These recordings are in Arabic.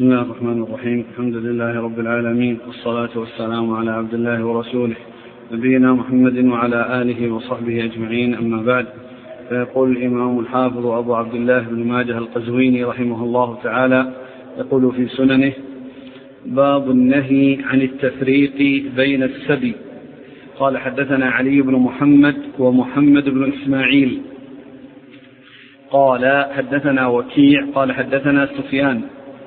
بسم الله الرحمن الرحيم. الحمد لله رب العالمين، والصلاة والسلام على عبد الله ورسوله نبينا محمد وعلى آله وصحبه أجمعين، أما بعد. فيقول الإمام الحافظ أبو عبد الله بن ماجه القزويني رحمه الله تعالى يقول في سننه: باب النهي عن التفريق بين السبي. قال: حدثنا علي بن محمد ومحمد بن إسماعيل قال: حدثنا وكيع قال: حدثنا سفيان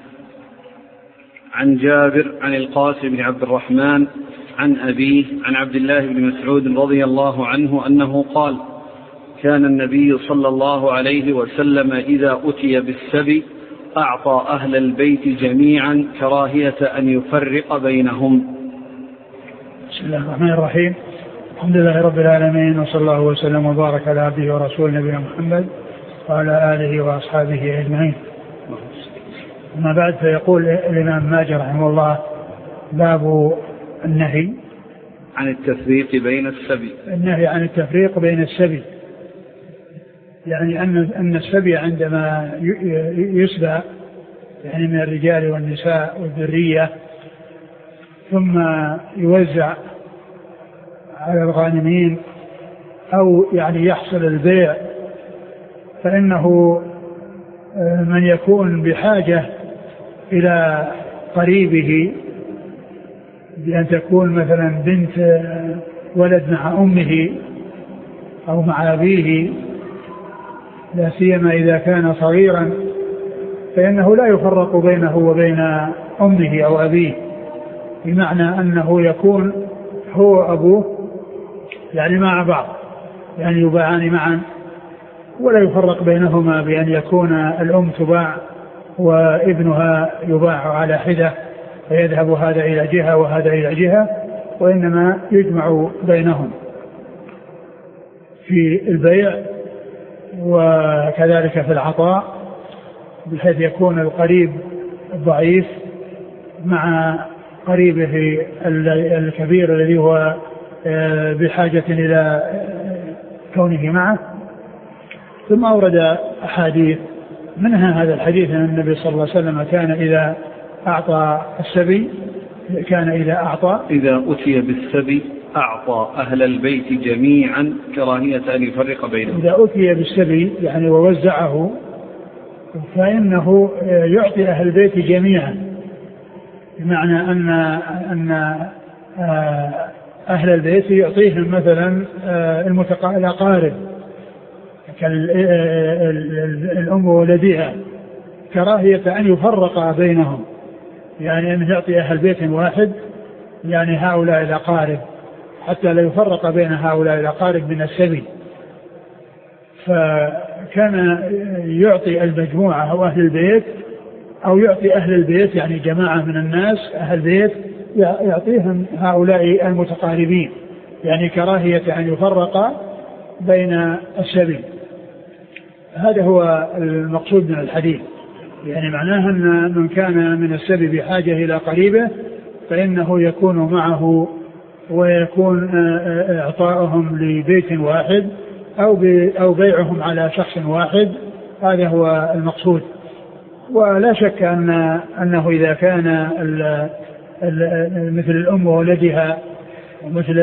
عن جابر عن القاسم بن عبد الرحمن عن أبيه عن عبد الله بن مسعود رضي الله عنه أنه قال: كان النبي صلى الله عليه وسلم إذا أتي بالسبي أعطى أهل البيت جميعا كراهية أن يفرق بينهم. بسم الله الرحمن الرحيم. الحمد لله رب العالمين، وصلى الله وسلم وبارك على عبده ورسوله نبينا محمد وعلى آله وأصحابه أجمعين. أما بعد، فيقول الإمام ماجه رحمه الله: باب النهي عن التفريق بين السبي. النهي عن التفريق بين السبي، يعني أن السبي عندما يسبى يعني من الرجال والنساء والذرية ثم يوزع على الغانمين أو يعني يحصل البيع، فإنه من يكون بحاجة إلى قريبه بأن تكون مثلا بنت ولد مع أمه أو مع أبيه، لا سيما إذا كان صغيرا، فإنه لا يفرق بينه وبين أمه أو أبيه، بمعنى أنه يكون هو أبوه يعني مع بعض، يعني يباعان معا، ولا يفرق بينهما بأن يكون الأم تباع وابنها يباع على حدة، فيذهب هذا إلى جهة وهذا إلى جهة، وإنما يجمع بينهم في البيع وكذلك في العطاء، بحيث يكون القريب الضعيف مع قريبه الكبير الذي هو بحاجة إلى كونه معه. ثم أورد أحاديث، منها هذا الحديث أن النبي صلى الله عليه وسلم كان إذا أعطى السبي إذا أتي بالسبي أعطى أهل البيت جميعا كراهية أن يفرق بينهم. إذا أتي بالسبي يعني ووزعه، فإنه يعطي أهل البيت جميعا، بمعنى أن أهل البيت يعطيهم مثلا الأقارب كالأم وولدها، كراهية أن يفرق بينهم، يعني أن يعطي أهل بيت واحد يعني هؤلاء الأقارب، حتى لا يفرق بين هؤلاء الأقارب من السبي. فكان يعطي المجموعة أو أهل البيت، أو يعطي أهل البيت يعني جماعة من الناس أهل بيت يعطيهم هؤلاء المتقاربين، يعني كراهية أن يفرق بين السبي. هذا هو المقصود من الحديث، يعني معناه أن من كان من السبي بحاجة إلى قريبه فإنه يكون معه، ويكون إعطاؤهم لبيت واحد أو بيعهم على شخص واحد، هذا هو المقصود. ولا شك أنه إذا كان مثل الأم وولدها ومثل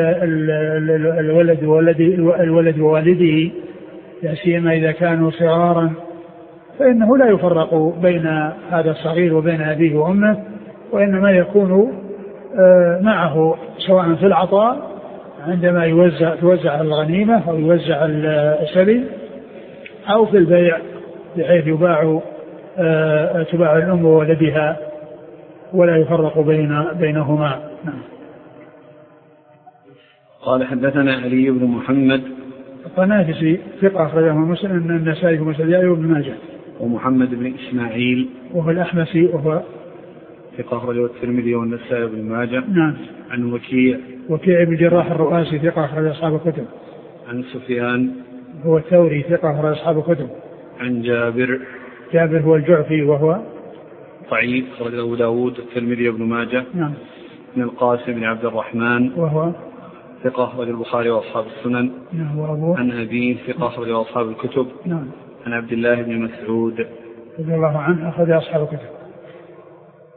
الولد ووالده، لا سيما إذا كانوا صغارا، فإنه لا يفرق بين هذا الصغير وبين أبيه وأمه، وإنما يكون معه سواء في العطاء عندما توزع الغنيمة أو يوزع السبي، أو في البيع بحيث تباع الأم وولدها ولا يفرق بينهما. قال: حدثنا علي بن محمد الطنافسي ثقة أخرجه مسلم، النسائي ومسلم وابن ماجه. ومحمد بن إسماعيل وهو الأحمسي وهو ثقة أخرجه الترمذي والنسائي وابن ماجه. نعم. عن وكيع بن جراح الرؤاسي ثقة أخرج أصحاب الكتب. عن سفيان هو الثوري ثقة أخرج أصحاب الكتب. عن جابر هو الجعفي وهو ضعيف أخرجه أبو داود الترمذي وابن ماجه. نعم. من القاسم بن عبد الرحمن وهو ثقة أخرج البخاري وأصحاب السنن. نعم. وأبوه عن أبيه ثقة أخرج أصحاب الكتب. نعم. عن عبد الله بن مسعود رضي الله عنه أخرج أصحاب الكتب.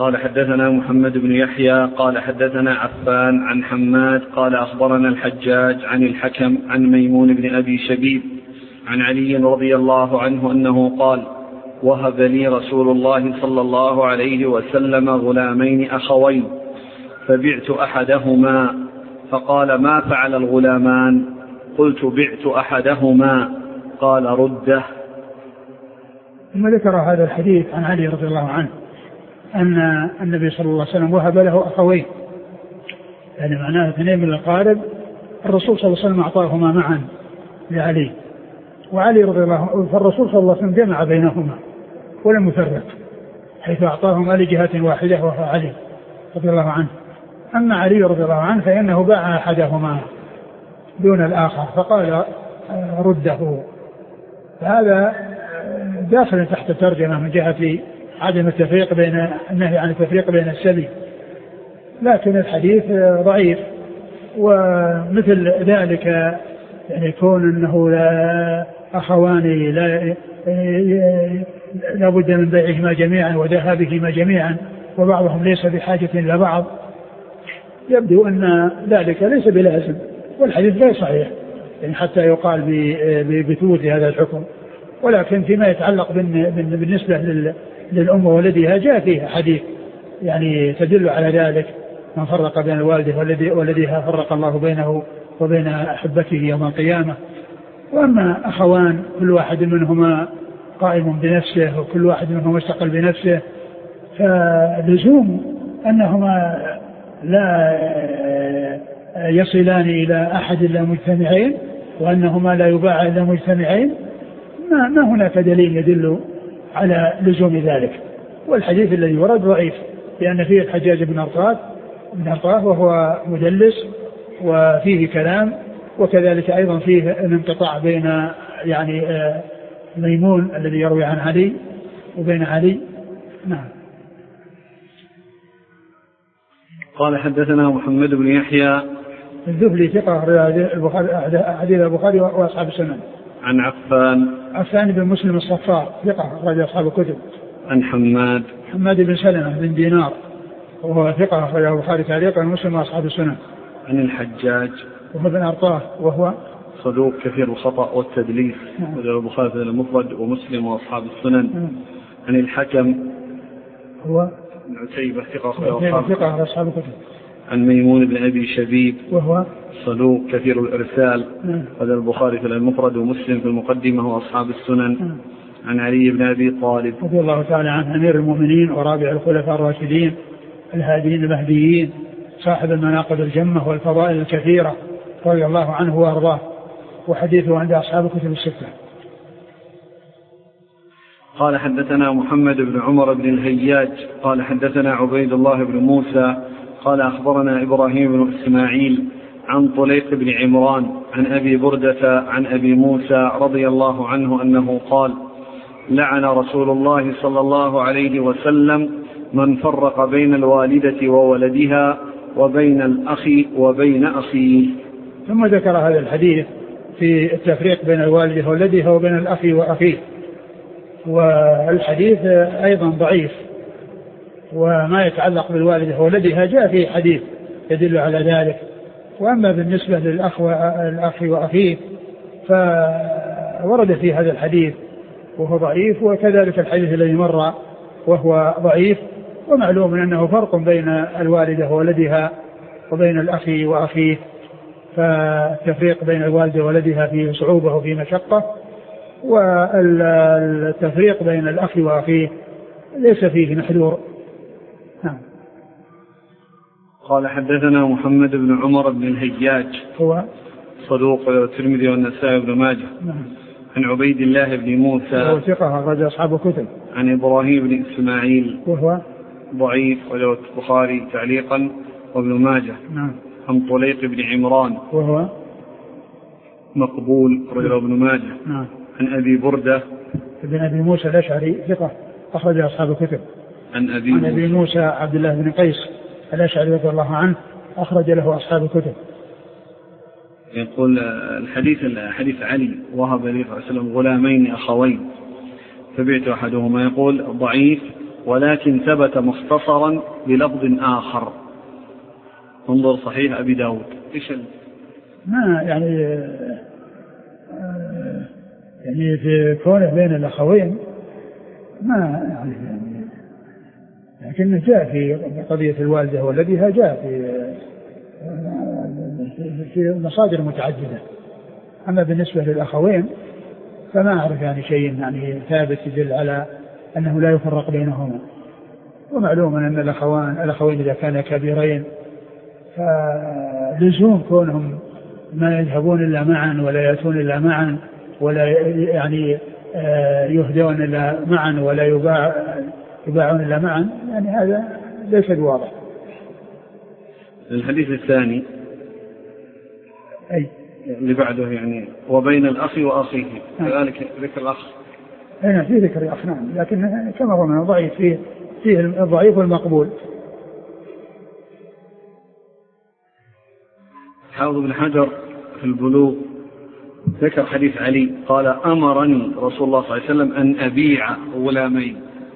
قال حدثنا محمد بن يحيى قال حدثنا عفان عن حماد قال أخبرنا الحجاج عن الحكم عن ميمون بن أبي شبيب عن علي رضي الله عنه أنه قال وهب لي رسول الله صلى الله عليه وسلم غلامين أخوين فبعت أحدهما فقال ما فعل الغلامان؟ قلت بعت أحدهما قال رده. ثم ذكر هذا الحديث عن علي رضي الله عنه أن النبي صلى الله عليه وسلم وهب له أخوين، يعني معناه اثنين من الأقارب، الرسول صلى الله عليه وسلم أعطاهما معا لعلي، وعلي رضي الله عنه فالرسول صلى الله عليه وسلم جمع بينهما ولم يفرق، حيث أعطاهما لجهة واحدة وهو علي رضي الله عنه. أما علي رضي الله عنه فإنه باع أحدهما دون الآخر فقال رده. فهذا داخل تحت ترجمة من جهة عدم التفريق بين النهي عن التفريق بين السبي، لكن الحديث ضعيف. ومثل ذلك يعني يكون أنه لا أخوان لا بد من بيعهما جميعا وذهابهما جميعا وبعضهم ليس بحاجة إلى بعض، يبدو أن ذلك ليس بلازم، والحديث لا صحيح يعني حتى يقال بثبوت هذا الحكم. ولكن فيما يتعلق بالنسبة للأم وولدها جاء فيه حديث يعني تدل على ذلك، من فرق بين الوالده وولدها فرق الله بينه وبين أحبته يوم القيامة. وأما أخوان كل واحد منهما قائم بنفسه وكل واحد منهما مستقل بنفسه، فلزوم أنهما لا يصلان إلى أحد إلا مجتمعين وأنهما لا يباع إلا مجتمعين، ما هناك دليل يدل على لزوم ذلك. والحديث الذي ورد ضعيف لأن فيه الحجاج بن أرطاه وهو مدلس وفيه كلام، وكذلك أيضا فيه الانقطاع بين يعني ميمون الذي يروي عن علي وبين علي. نعم. قال حدثنا محمد بن يحيى الذهلي ثقة حديث البخاري وأصحاب السنن. عن عفان بن مسلم الصفار ثقة أخرج أصحاب الكتب. عن حماد بن سلمة بن دينار وهو ثقة أخرج البخاري تعليقا ومسلم وأصحاب السنن. عن الحجاج وهو بن أرطاه وهو صدوق كثير الخطأ والتدليس أخرج البخاري في المفرد ومسلم وأصحاب السنن. عن الحكم هو عتيبة ثقة أصحاب الكتب. عن ميمون بن أبي شبيب وهو صدوق كثير الإرسال أخرج البخاري في المفرد ومسلم في المقدمة وأصحاب السنن. عن علي بن أبي طالب رضي الله تعالى عنه أمير المؤمنين ورابع الخلفاء الراشدين الهاديين المهديين صاحب المناقب الجمة والفضائل الكثيرة رضي الله عنه وأرضاه، وحديثه عند أصحاب الكتب الستة. قال حدثنا محمد بن عمر بن الهياج قال حدثنا عبيد الله بن موسى قال أخبرنا إبراهيم بن إسماعيل عن طليق بن عمران عن أبي بردة عن أبي موسى رضي الله عنه أنه قال لعن رسول الله صلى الله عليه وسلم من فرق بين الوالدة وولدها وبين الأخ وبين أخيه. ثم ذكر هذا الحديث في التفريق بين الوالدة وولدها وبين الأخ وأخيه، والحديث أيضا ضعيف. وما يتعلق بالوالدة وولدها جاء فيه حديث يدل على ذلك. وأما بالنسبة للأخ وأخيه فورد في هذا الحديث وهو ضعيف، وكذلك الحديث الذي مر وهو ضعيف. ومعلوم أنه فرق بين الوالدة وولدها وبين الأخ وأخيه، فالتفريق بين الوالدة وولدها فيه صعوبة وفيه مشقة، والتفريق بين الأخ وأخيه ليس فيه محذور. نعم. قال حدثنا محمد بن عمر بن الهياج هو صدوق الترمذي والنسائي بن ماجه. نعم. عن عبيد الله بن موسى وهو ثقة أخرج أصحاب الكتب. عن إبراهيم بن إسماعيل وهو ضعيف وله البخاري تعليقا وابن ماجه. نعم. عن طليق بن عمران وهو مقبول رجل ابن ماجه. نعم. عن أبي بردة بن أبي موسى الأشعري ثقة أخرج أصحاب الكتب. عن أبي موسى عبد الله بن قيس الأشعري رضي الله عنه أخرج له أصحاب الكتب. يقول حديث علي وهب لي صلى الله عليه وسلم غلامين أخوين فبعت أحدهما، يقول ضعيف ولكن ثبت مختصرا بلفظ آخر. انظر صحيح أبي داود. إيش ما يعني في كونه بين الأخوين ما يعني لكن جاء في قضية الوالدة والدها جاء في مصادر متعددة. أما بالنسبة للأخوين فما أعرف يعني شيء يعني ثابت يدل على أنه لا يفرق بينهما. ومعلوم أن الأخوين إذا كانا كبيرين فلزوم كونهم ما يذهبون إلا معا ولا يأتون إلا معا ولا يعني يهدون إلا معا ولا يباعون إلا معا، يعني هذا ليس بواضح. الحديث الثاني أي اللي بعده يعني وبين الأخ وأخيه كذلك ذكر الأخ. هنا في ذكر الأخ نعم، لكن كما هو من ضعيف فيه الضعيف والمقبول. حافظ بن حجر في البلوغ ذكر حديث علي قال أمرني رسول الله صلى الله عليه وسلم أن أبيع غلامين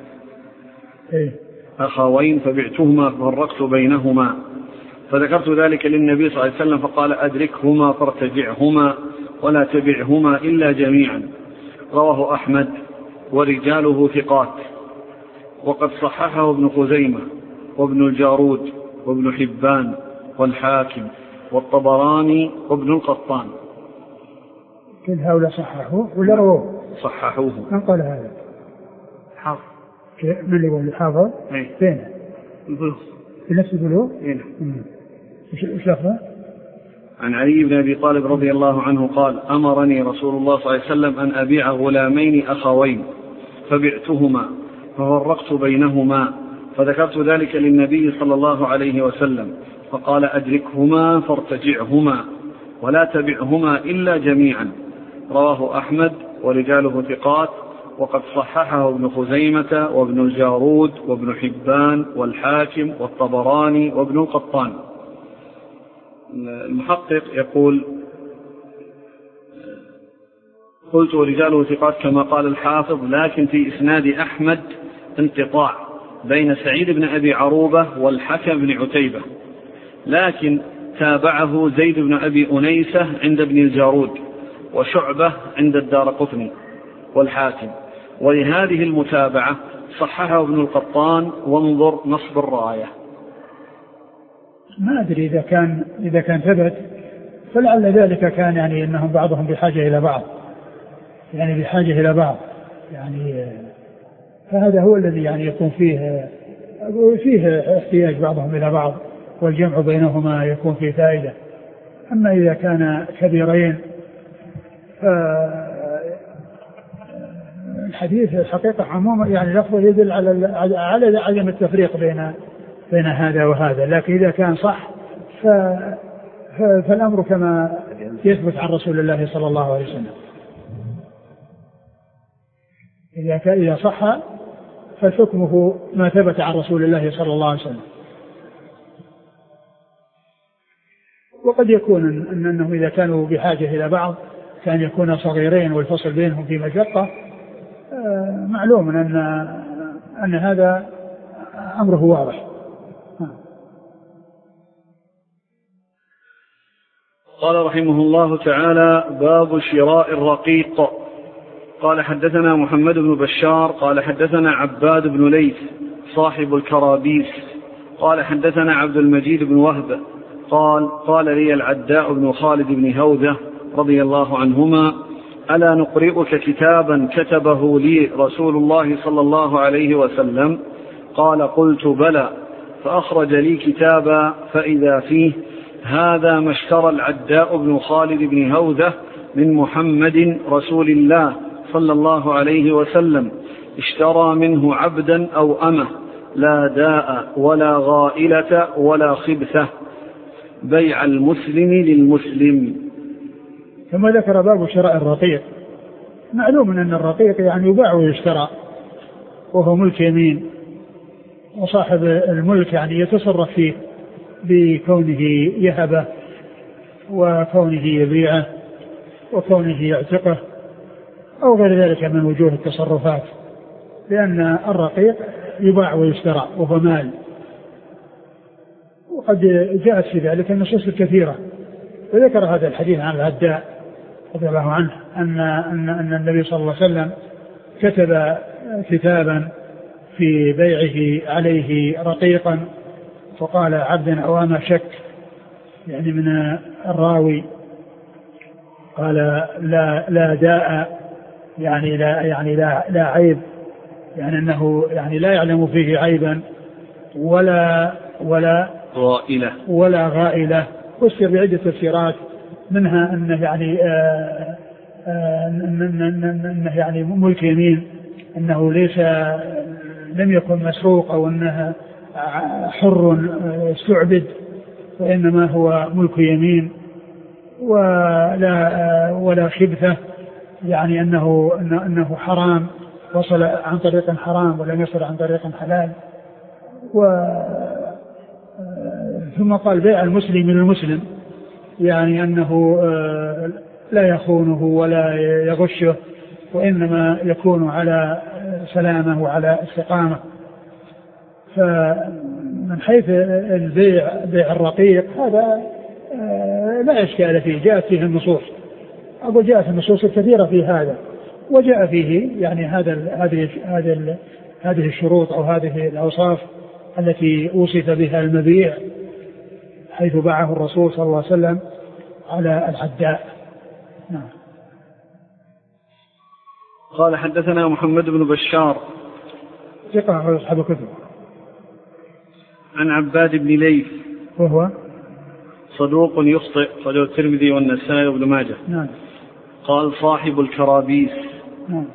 أخوين فبعتهما ففرقت بينهما، فذكرت ذلك للنبي صلى الله عليه وسلم فقال أدركهما فارتجعهما ولا تبعهما إلا جميعا. رواه أحمد ورجاله ثقات، وقد صححه ابن خزيمة وابن الجارود وابن حبان والحاكم والطبراني وابن القطان. كل هؤلاء صححوه ولا رووه؟ صححوه. من قال هذا؟ حافظ. من اللي يقول حافظ؟ فين؟ البلوغ. في نفس البلوغ؟ ايش لفظه؟ عن علي بن أبي طالب رضي الله عنه قال أمرني رسول الله صلى الله عليه وسلم أن أبيع غلامين أخوين فبعتهما ففرقت بينهما، فذكرت ذلك للنبي صلى الله عليه وسلم فقال أدركهما فارتجعهما ولا تبعهما إلا جميعا. رواه أحمد ورجاله ثقات، وقد صححه ابن خزيمة وابن الجارود وابن حبان والحاكم والطبراني وابن القطان. المحقق يقول قلت ورجاله ثقات كما قال الحافظ، لكن في إسناد أحمد انقطاع بين سعيد بن أبي عروبة والحكم بن عتيبة، لكن تابعه زيد بن أبي أنيسة عند ابن الجارود وشعبة عند الدارقطني والحاكم، ولهذه المتابعة صححه ابن القطان وانظر نصب الراية. ما أدري إذا كان ثبت فلعل ذلك كان يعني أنهم بعضهم بحاجة إلى بعض، يعني بحاجة إلى بعض يعني، فهذا هو الذي يعني يكون فيه احتياج بعضهم إلى بعض والجمع بينهما يكون فيه فائدة. أما إذا كان كبيرين الحديث الحقيقة عموما يعني لفظه يدل على عدم التفريق بين هذا وهذا، لكن إذا كان صح فالأمر كما يثبت عن رسول الله صلى الله عليه وسلم. إذا صح فحكمه ما ثبت عن رسول الله صلى الله عليه وسلم. وقد يكون أنهم إذا كانوا بحاجة إلى بعض كان يكون صغيرين والفصل بينهم في مشقة، معلوم أن هذا أمره واضح. قال رحمه الله تعالى باب شراء الرقيق. قال حدثنا محمد بن بشار قال حدثنا عباد بن ليث صاحب الكرابيس قال حدثنا عبد المجيد بن وهب قال لي العداء بن خالد بن هوذة رضي الله عنهما ألا نقرئك كتابا كتبه لي رسول الله صلى الله عليه وسلم؟ قال قلت بلى، فأخرج لي كتابا فإذا فيه هذا ما اشترى العداء بن خالد بن هوذة من محمد رسول الله صلى الله عليه وسلم، اشترى منه عبدا أو أمه لا داء ولا غائلة ولا خبثة، بيع المسلم للمسلم. ثم ذكر باب شراء الرقيق. معلوم أن الرقيق يعني يباع ويشترى وهو ملك يمين، وصاحب الملك يعني يتصرف فيه بكونه يهبه وكونه يبيعه وكونه يعتقه أو غير ذلك من وجوه التصرفات. لأن الرقيق يباع ويشترى وهو مال. وقد جاءت في ذلك النصوص الكثيرة. وذكر هذا الحديث عن الهداء رضي الله عنه أن النبي صلى الله عليه وسلم كتب كتابا في بيعه عليه رقيقا، فقال عبد أوام شك، يعني من الراوي، قال لا داء، يعني لا عيب، يعني أنه يعني لا يعلم فيه عيبا ولا غائلة. فسر بعدة تفسيرات، منها أنه يعني ملك يمين، أنه لم يكن مسروق أو أنه حر استعبد، وإنما هو ملك يمين، ولا خبثة، يعني أنه حرام وصل عن طريق حرام ولم يصل عن طريق حلال. ثم قال بيع المسلم من المسلم، يعني أنه لا يخونه ولا يغشه، وإنما يكون على سلامة وعلى استقامة. فمن حيث بيع الرقيق هذا لا إشكال فيه، جاءت فيه النصوص، جاءت النصوص الكثيرة في هذا، وجاء فيه يعني هذه الشروط أو هذه الأوصاف التي وصف بها المبيع، حيث باعه الرسول صلى الله عليه وسلم على العداء. نعم. قال حدثنا محمد بن بشار ثقة أصحاب الكتب. عن عباد بن ليث وهو صدوق يخطئ، خرجه الترمذي والنسائي وابن ماجه. نعم. قال صاحب الكرابيس. نعم.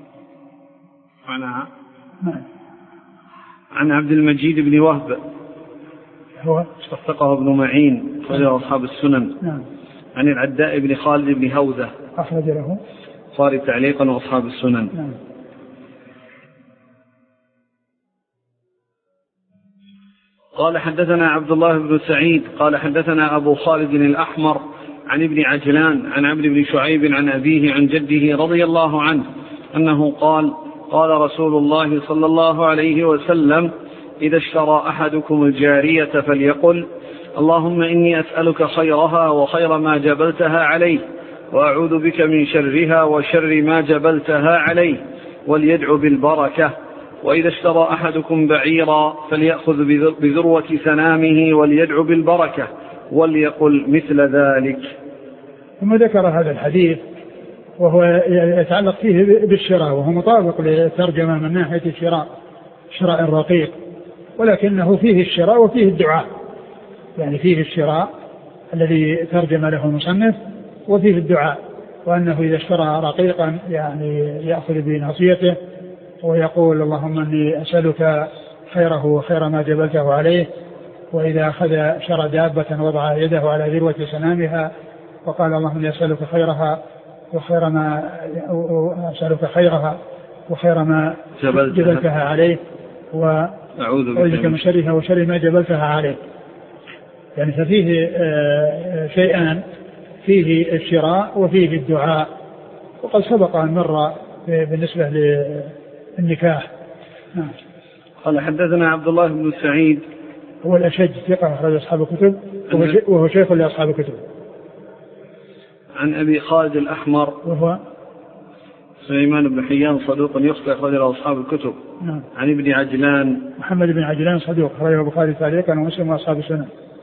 نعم. عن عبد المجيد بن وهب هو وثقه ابن معين، خرجه أصحاب السنن. نعم. عن العداء بن خالد بن هوذة، أخرج له البخاري تعليقا وأصحاب السنن. نعم. قال حدثنا عبد الله بن سعيد قال حدثنا أبو خالد الأحمر عن ابن عجلان عن عمرو بن شعيب عن أبيه عن جده رضي الله عنه أنه قال قال رسول الله صلى الله عليه وسلم إذا اشترى أحدكم الجارية فليقل اللهم إني أسألك خيرها وخير ما جبلتها عليه، وأعوذ بك من شرها وشر ما جبلتها عليه، وليدعو بالبركة. وإذا اشترى أحدكم بعيرا فليأخذ بذروة سنامه وليدعو بالبركة، وليقل مثل ذلك. ثم ذكر هذا الحديث وهو يتعلق فيه بالشراء، وهو مطابق للترجمة من ناحية شراء الرقيق، ولكنه فيه الشراء وفيه الدعاء، يعني فيه الشراء الذي ترجم له المصنف، وفيه الدعاء، وأنه إذا اشترى رقيقا يعني يأخذ بناصيته ويقول اللهم إني أسألك خيره وخير ما جبلته عليه. وإذا أخذ شرى دابة وضع يده على ذروة سنامها وقال اللهم إني أسألك خيرها وخير ما أسألك خيرها وخير ما جبلتها عليه، وأعوذ بك من شرها وشر ما جبلتها عليه. يعني ففيه شيئان، فيه الشراء وفيه الدعاء، وقد سبق أن مر بالنسبة للنكاح. قال حدثنا عبد الله بن سعيد هو الأشج ثقة أخرج أصحاب الكتب، وهو شيخ لأصحاب الكتب. عن أبي خالد الأحمر وهو سليمان بن حيان صدوق يخطئ، أخرج له أصحاب الكتب. نعم. عن ابن عجلان محمد بن عجلان صدوق، أخرجه البخاري تعليقا ومسلم وأصحاب السنن.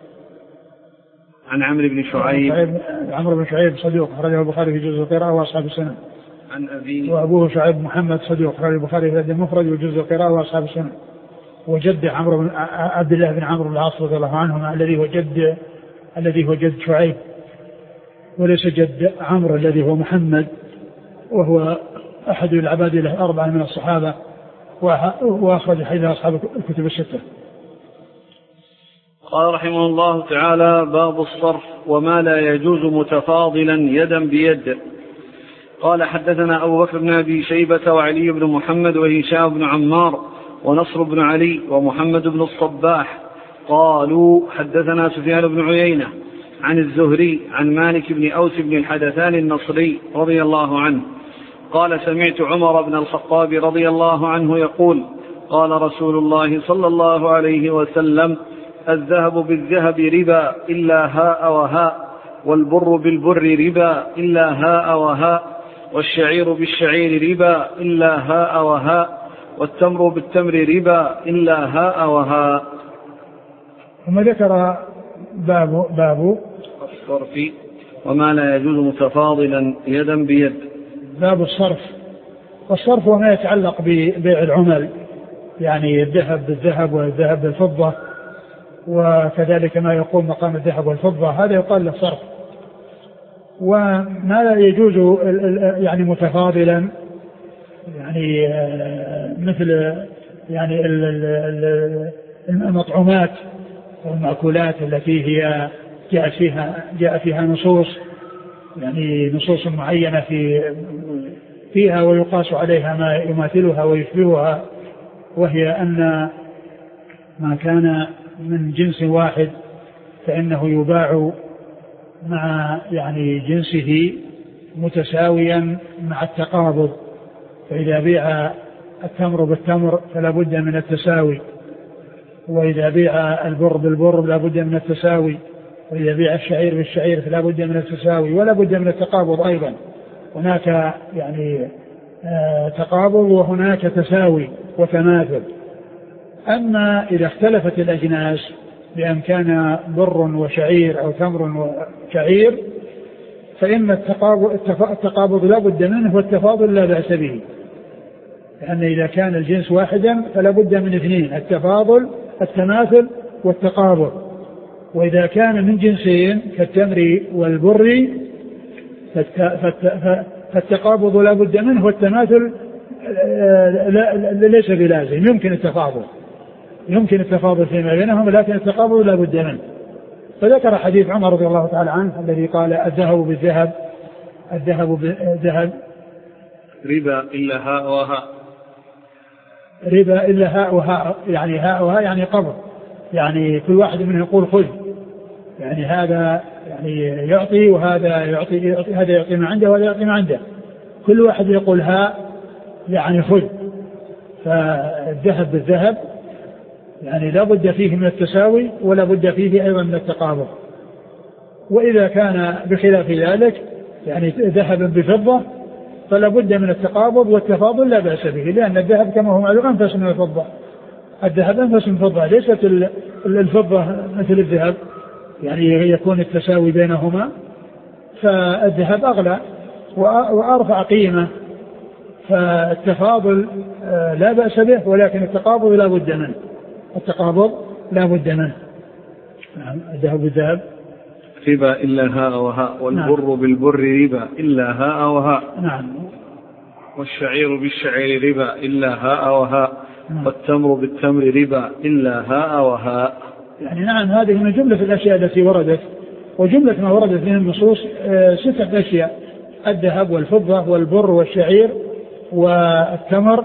عن عمرو بن شعيب عمرو بن شعيب صدوق، أخرجه البخاري في جزء القراءة وأصحاب السنن. عن أبيه وأبوه شعيب محمد صدوق، أخرجه البخاري في المفرد وجزء القراءة وأصحاب السنن. وجد عمرو بن عبد الله بن عمرو بن العاص رضي الله عنهما الذي هو جد شعيب، وليس جد عمرو الذي هو محمد، وهو أحد العباد الأربعة من الصحابة، وأخرج حديث أصحاب الكتب الستة. قال رحمه الله تعالى: باب الصرف وما لا يجوز متفاضلا يدا بيد. قال حدثنا أبو بكر بن أبي شيبة وعلي بن محمد وهشام بن عمار ونصر بن علي ومحمد بن الصباح قالوا حدثنا سفيان بن عيينة عن الزهري عن مالك بن أوس بن الحدثان النصري رضي الله عنه قال سمعت عمر بن الخطاب رضي الله عنه يقول قال رسول الله صلى الله عليه وسلم الذهب بالذهب ربا إلا هاء وهاء والبر بالبر ربا إلا هاء وهاء والشعير بالشعير ربا إلا هاء وهاء والتمر بالتمر ربا إلا هاء وهاء. ثم ذكر باب الصرف وما لا يجوز متفاضلا يدا بيد. باب الصرف، والصرف وما يتعلق ببيع العمل، يعني الذهب بالذهب والذهب بالفضة، وكذلك ما يقوم مقام الذهب والفضة، هذا يقال له صرف. وما لا يجوز يعني متفاضلا، يعني مثل يعني المطعومات والمأكولات التي هي جاء فيها نصوص، يعني نصوص معينة فيها ويقاس عليها ما يماثلها ويشبهها، وهي أن ما كان من جنس واحد فإنه يباع مع يعني جنسه متساويا مع التقابض. فإذا بيع التمر بالتمر فلا بد من التساوي، وإذا بيع البر بالبر لا بد من التساوي، وإذا بيع الشعير بالشعير فلا بد من التساوي ولا بد من التقابض أيضا. هناك يعني تقابض وهناك تساوي وتماثل. أما إذا اختلفت الأجناس بأن كان بر وشعير أو تمر وشعير فإن التقابض لا بد منه والتفاضل لا بأس به، لأن إذا كان الجنس واحدا فلا بد من اثنين: التفاضل التماثل والتقابض. وإذا كان من جنسين كالتمر والبر فالتقابض لا بد منه والتماثل ليس بلازم، يمكن التفاضل فيما بينهم لكن التقابض لا بد منه. فذكر حديث عمر رضي الله تعالى عنه الذي قال الذهب بالذهب ربا إلا هاء وهاء، ربا إلا هاء وهاء، يعني هاء وهاء يعني قبض، يعني كل واحد منهم يقول خذ، يعني هذا يعني يعطي وهذا يعطي، هذا يعطي ما عنده وهذا يعطي ما عنده، كل واحد يقول هاء يعني خذ. فالذهب بالذهب يعني لا بد فيه من التساوي ولا بد فيه أيضا من التقابض. وإذا كان بخلاف ذلك يعني ذهب بفضة فلا بد من التقابض والتفاضل لا بأس به، لأن الذهب كما هو معلوم أنفس من الفضة، الذهب أنفس من الفضة، ليست الفضة مثل الذهب يعني يكون التساوي بينهما، فالذهب أغلى وأرفع قيمة، فالتفاضل لا بأس به، ولكن التقابض لا بد منه، نعم. الذهب بالذهب ربا إلا هاء وهاء، والبر نعم. بالبر ربا إلا هاء وهاء، نعم. والشعير بالشعير ربا إلا هاء وهاء، نعم. والتمر بالتمر ربا إلا هاء وهاء. يعني نعم، هذه من جملة الأشياء التي وردت، وجملة ما وردت من النصوص 6 أشياء: الذهب والفضة والبر والشعير والتمر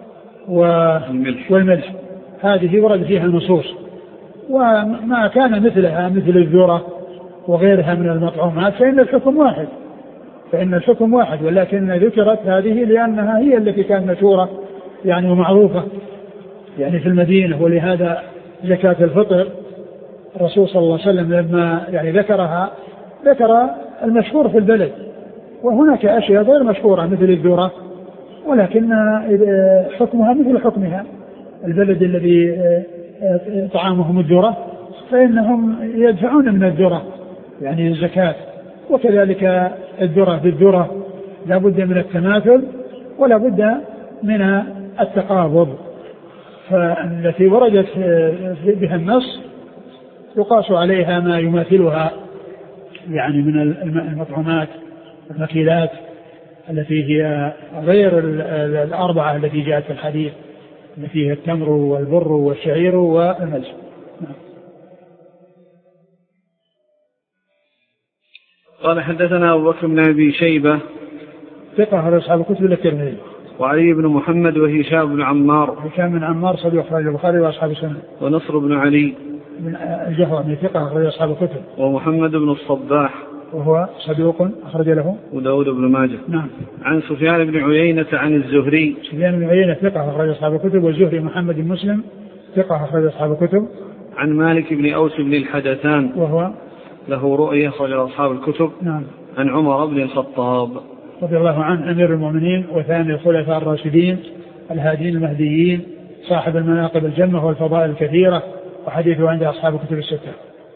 والملح، هذه ورد فيها نصوص. وما كان مثلها مثل الذرة وغيرها من المطعومات فإن الحكم واحد، ولكن ذكرت هذه لأنها هي التي كانت مشهورة يعني ومعروفة يعني في المدينة. ولهذا زكاة الفطر الرسول صلى الله عليه وسلم لما يعني ذكر المشهور في البلد، وهناك أشياء غير مشهورة مثل الذرة ولكن حكمها مثل حكمها. البلد الذي طعامهم الذرة فإنهم يدفعون من الذرة يعني الزكاة، وكذلك الذرة بالذرة لا بد من التماثل ولا بد من التقابض. فالتي وردت بها النص يقاس عليها ما يماثلها يعني من المطعومات والمكيلات التي هي غير الأربعة التي جاءت في الحديث، التي هي التمر والبر والشعير والملح. قال حدثنا أبو بكر بن أبي شيبة ثقة على أصحاب الكتب إلا الترمذي، وعلي بن محمد وهشام بن عمار، هشام بن عمار صديق أخرج البخاري وأصحاب السنة، ونصر بن علي من الجهرمي ثقة أخرج أصحاب الكتب، ومحمد بن الصباح وهو صدوق أخرج له وداود بن ماجه. نعم. عن سفيان بن عيينة عن الزهري. سفيان بن عيينة ثقة أخرج أصحاب الكتب، والزهري محمد بن مسلم ثقة أخرج أصحاب الكتب. عن مالك بن أوس بن الحدثان وهو له رؤية أخرج أصحاب الكتب. نعم. عن عمر بن الخطاب رضي الله عنه أمير المؤمنين وثاني الخلفاء الراشدين الهادين المهديين صاحب المناقب الجمة والفضائل الكثيرة، وحديثه عند أصحاب الكتب الستة.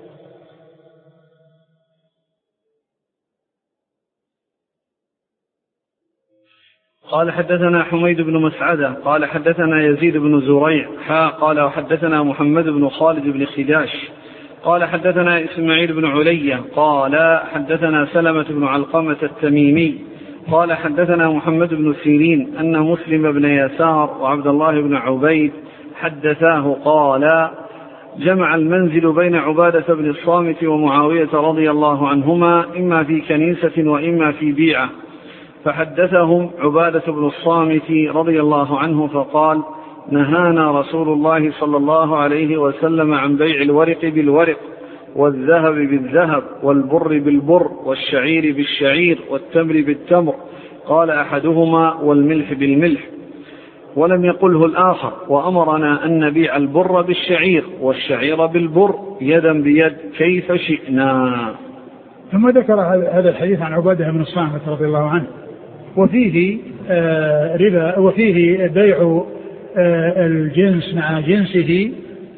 قال حدثنا حميد بن مسعدة قال حدثنا يزيد بن زريع قال وحدثنا محمد بن خالد بن خداش قال حدثنا إسماعيل بن علية قال حدثنا سلمة بن علقمة التميمي قال حدثنا محمد بن سيرين أن مسلم بن يسار وعبد الله بن عبيد حدثاه قال جمع المنزل بين عبادة بن الصامت ومعاوية رضي الله عنهما إما في كنيسة وإما في بيعة، فحدثهم عبادة بن الصامت رضي الله عنه فقال نهانا رسول الله صلى الله عليه وسلم عن بيع الورق بالورق والذهب بالذهب والبر بالبر والشعير بالشعير والتمر بالتمر، قال أحدهما والملح بالملح، ولم يقله الآخر، وأمرنا أن نبيع البر بالشعير والشعير بالبر يدا بيد كيف شئنا. ثم ذكر هذا الحديث عن عبادة بن الصامت رضي الله عنه، وفيه ربا، وفيه بيع الجنس مع جنسه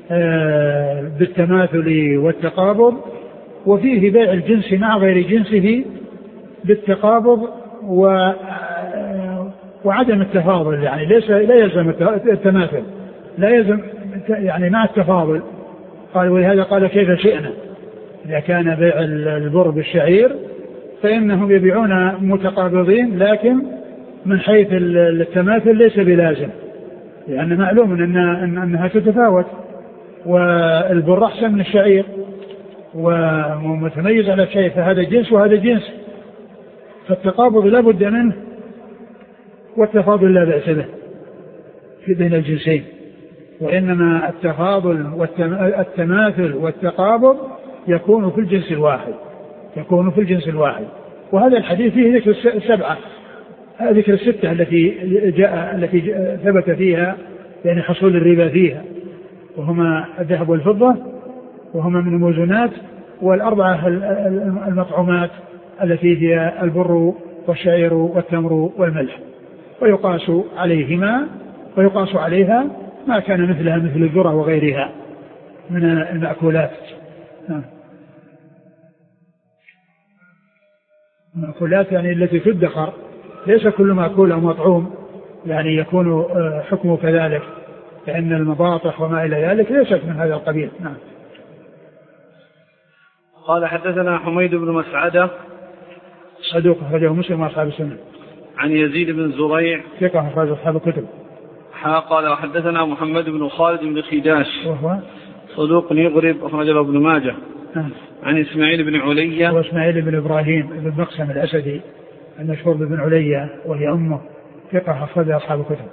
بالتماثل والتقابض، وفيه بيع الجنس مع غير جنسه بالتقابض وعدم التفاضل، يعني لا يلزم التماثل، لا يلزم يعني مع التفاضل. قال ولهذا قال كيف شئنا، إذا كان بيع البر بالشعير فإنهم يبيعون متقابضين، لكن من حيث التماثل ليس بلازم، لأن معلوم أنها تتفاوت، والبر أحسن من الشعير ومتميز على شيء، فهذا جنس وهذا جنس، فالتقابض لا بد منه والتفاضل لا بأس به في بين الجنسين، وإنما التفاضل والتماثل والتقابض يكون في الجنس الواحد، وهذا الحديث فيه ذكر السبعة، ذكر الستة التي ثبت فيها يعني حصول الربا فيها، وهما الذهب والفضة، وهما من الموزونات، والأربعة المطعومات التي هي البر والشعير والتمر والملح، ويقاس عليها ما كان مثلها مثل الذرة وغيرها من المأكولات. المأكولات يعني التي تدخر، ليس كل مأكول أو مطعوم يعني يكون حكمه كذلك، لأن المباطح وما إلى ذلك ليست من هذا القبيل. نعم. قال حدثنا حميد بن مسعدة صدوق أخرجه مسلم وأصحاب السنن. عن يزيد بن زريع ثقة أخرج أصحاب الكتب. قال وحدثنا محمد بن خالد بن خداش وهو صدوق يغرب أخرج له ابن ماجه. عن إسماعيل بن علية وإسماعيل بن إبراهيم بن مقسم الأسدي المشهور بن علية وهي أمه، ثقة أخرج أصحاب الكتب.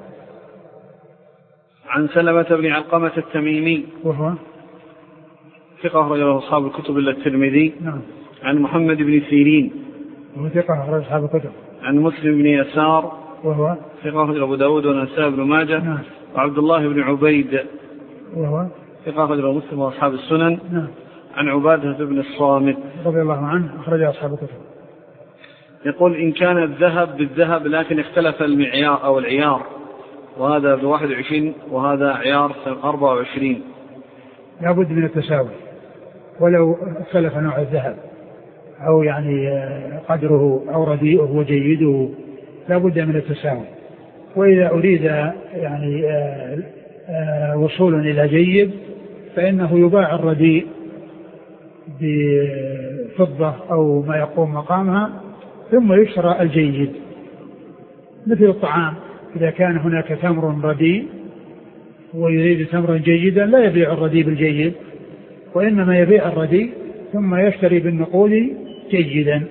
عن سلمة بن علقمة التميمي وهو ثقة أخرج له أصحاب الكتب إلا الترمذي. نعم. عن محمد بن سيرين وهو ثقة أخرج أصحاب الكتب. عن مسلم بن يسار وهو ثقة أخرج أبو داود والنسائي بن ماجه. نعم. وعبد الله بن عبيد وهو ثقة أخرج له مسلم وأصحاب السنن. نعم. عن عبادة بن الصامت رضي الله عنه أخرج أصحاب الكتب. يقول إن كان الذهب بالذهب لكن اختلف المعيار أو العيار، وهذا ب21 وهذا عيار 24، لا بد من التساوي، ولو اختلف نوع الذهب أو يعني قدره أو رديئه وجيده لا بد من التساوي. وإذا أريد يعني وصول إلى جيد فإنه يباع الرديء بفضة أو ما يقوم مقامها ثم يشترى الجيد، مثل الطعام، إذا كان هناك تمر رديء ويريد تمرا جيدا لا يبيع الرديء بالجيد، وإنما يبيع الرديء ثم يشتري بالنقود جيدا.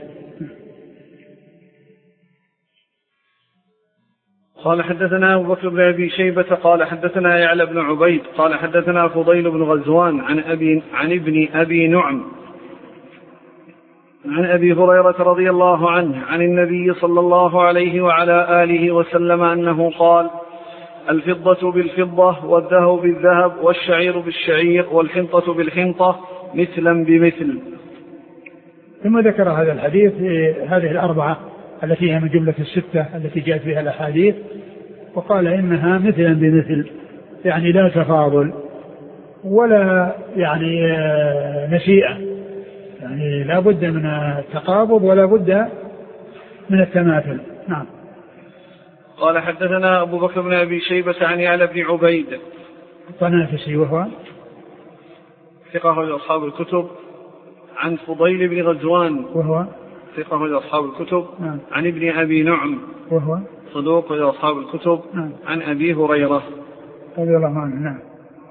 قال حدثنا أبو بكر بن أبي شيبة قال حدثنا يعلى بن عبيد قال حدثنا فضيل بن غزوان عن ابن أبي نعم عن أبي هريرة رضي الله عنه عن النبي صلى الله عليه وعلى آله وسلم أنه قال: الفضة بالفضة والذهب بالذهب والشعير بالشعير والحنطة بالحنطة مثلا بمثل. ثم ذكر هذا الحديث هذه الأربعة التي هي من جملة الستة التي جاءت فيها الأحاديث، وقال إنها مثلا بمثل، يعني لا تفاضل ولا يعني نسيئة، يعني لا بد من التقابض ولا بد من التماثل. نعم. قال: حدثنا أبو بكر بن أبي شيبة عن يعلى بن عبيد الطنافسي وهو ثقة لأصحاب الكتب، عن فضيل بن غزوان وهو ثقة لأصحاب الكتب. نعم. عن ابن أبي نعم وهو صدوق لأصحاب الكتب. نعم. عن أبي هريرة رضي الله عنه. نعم.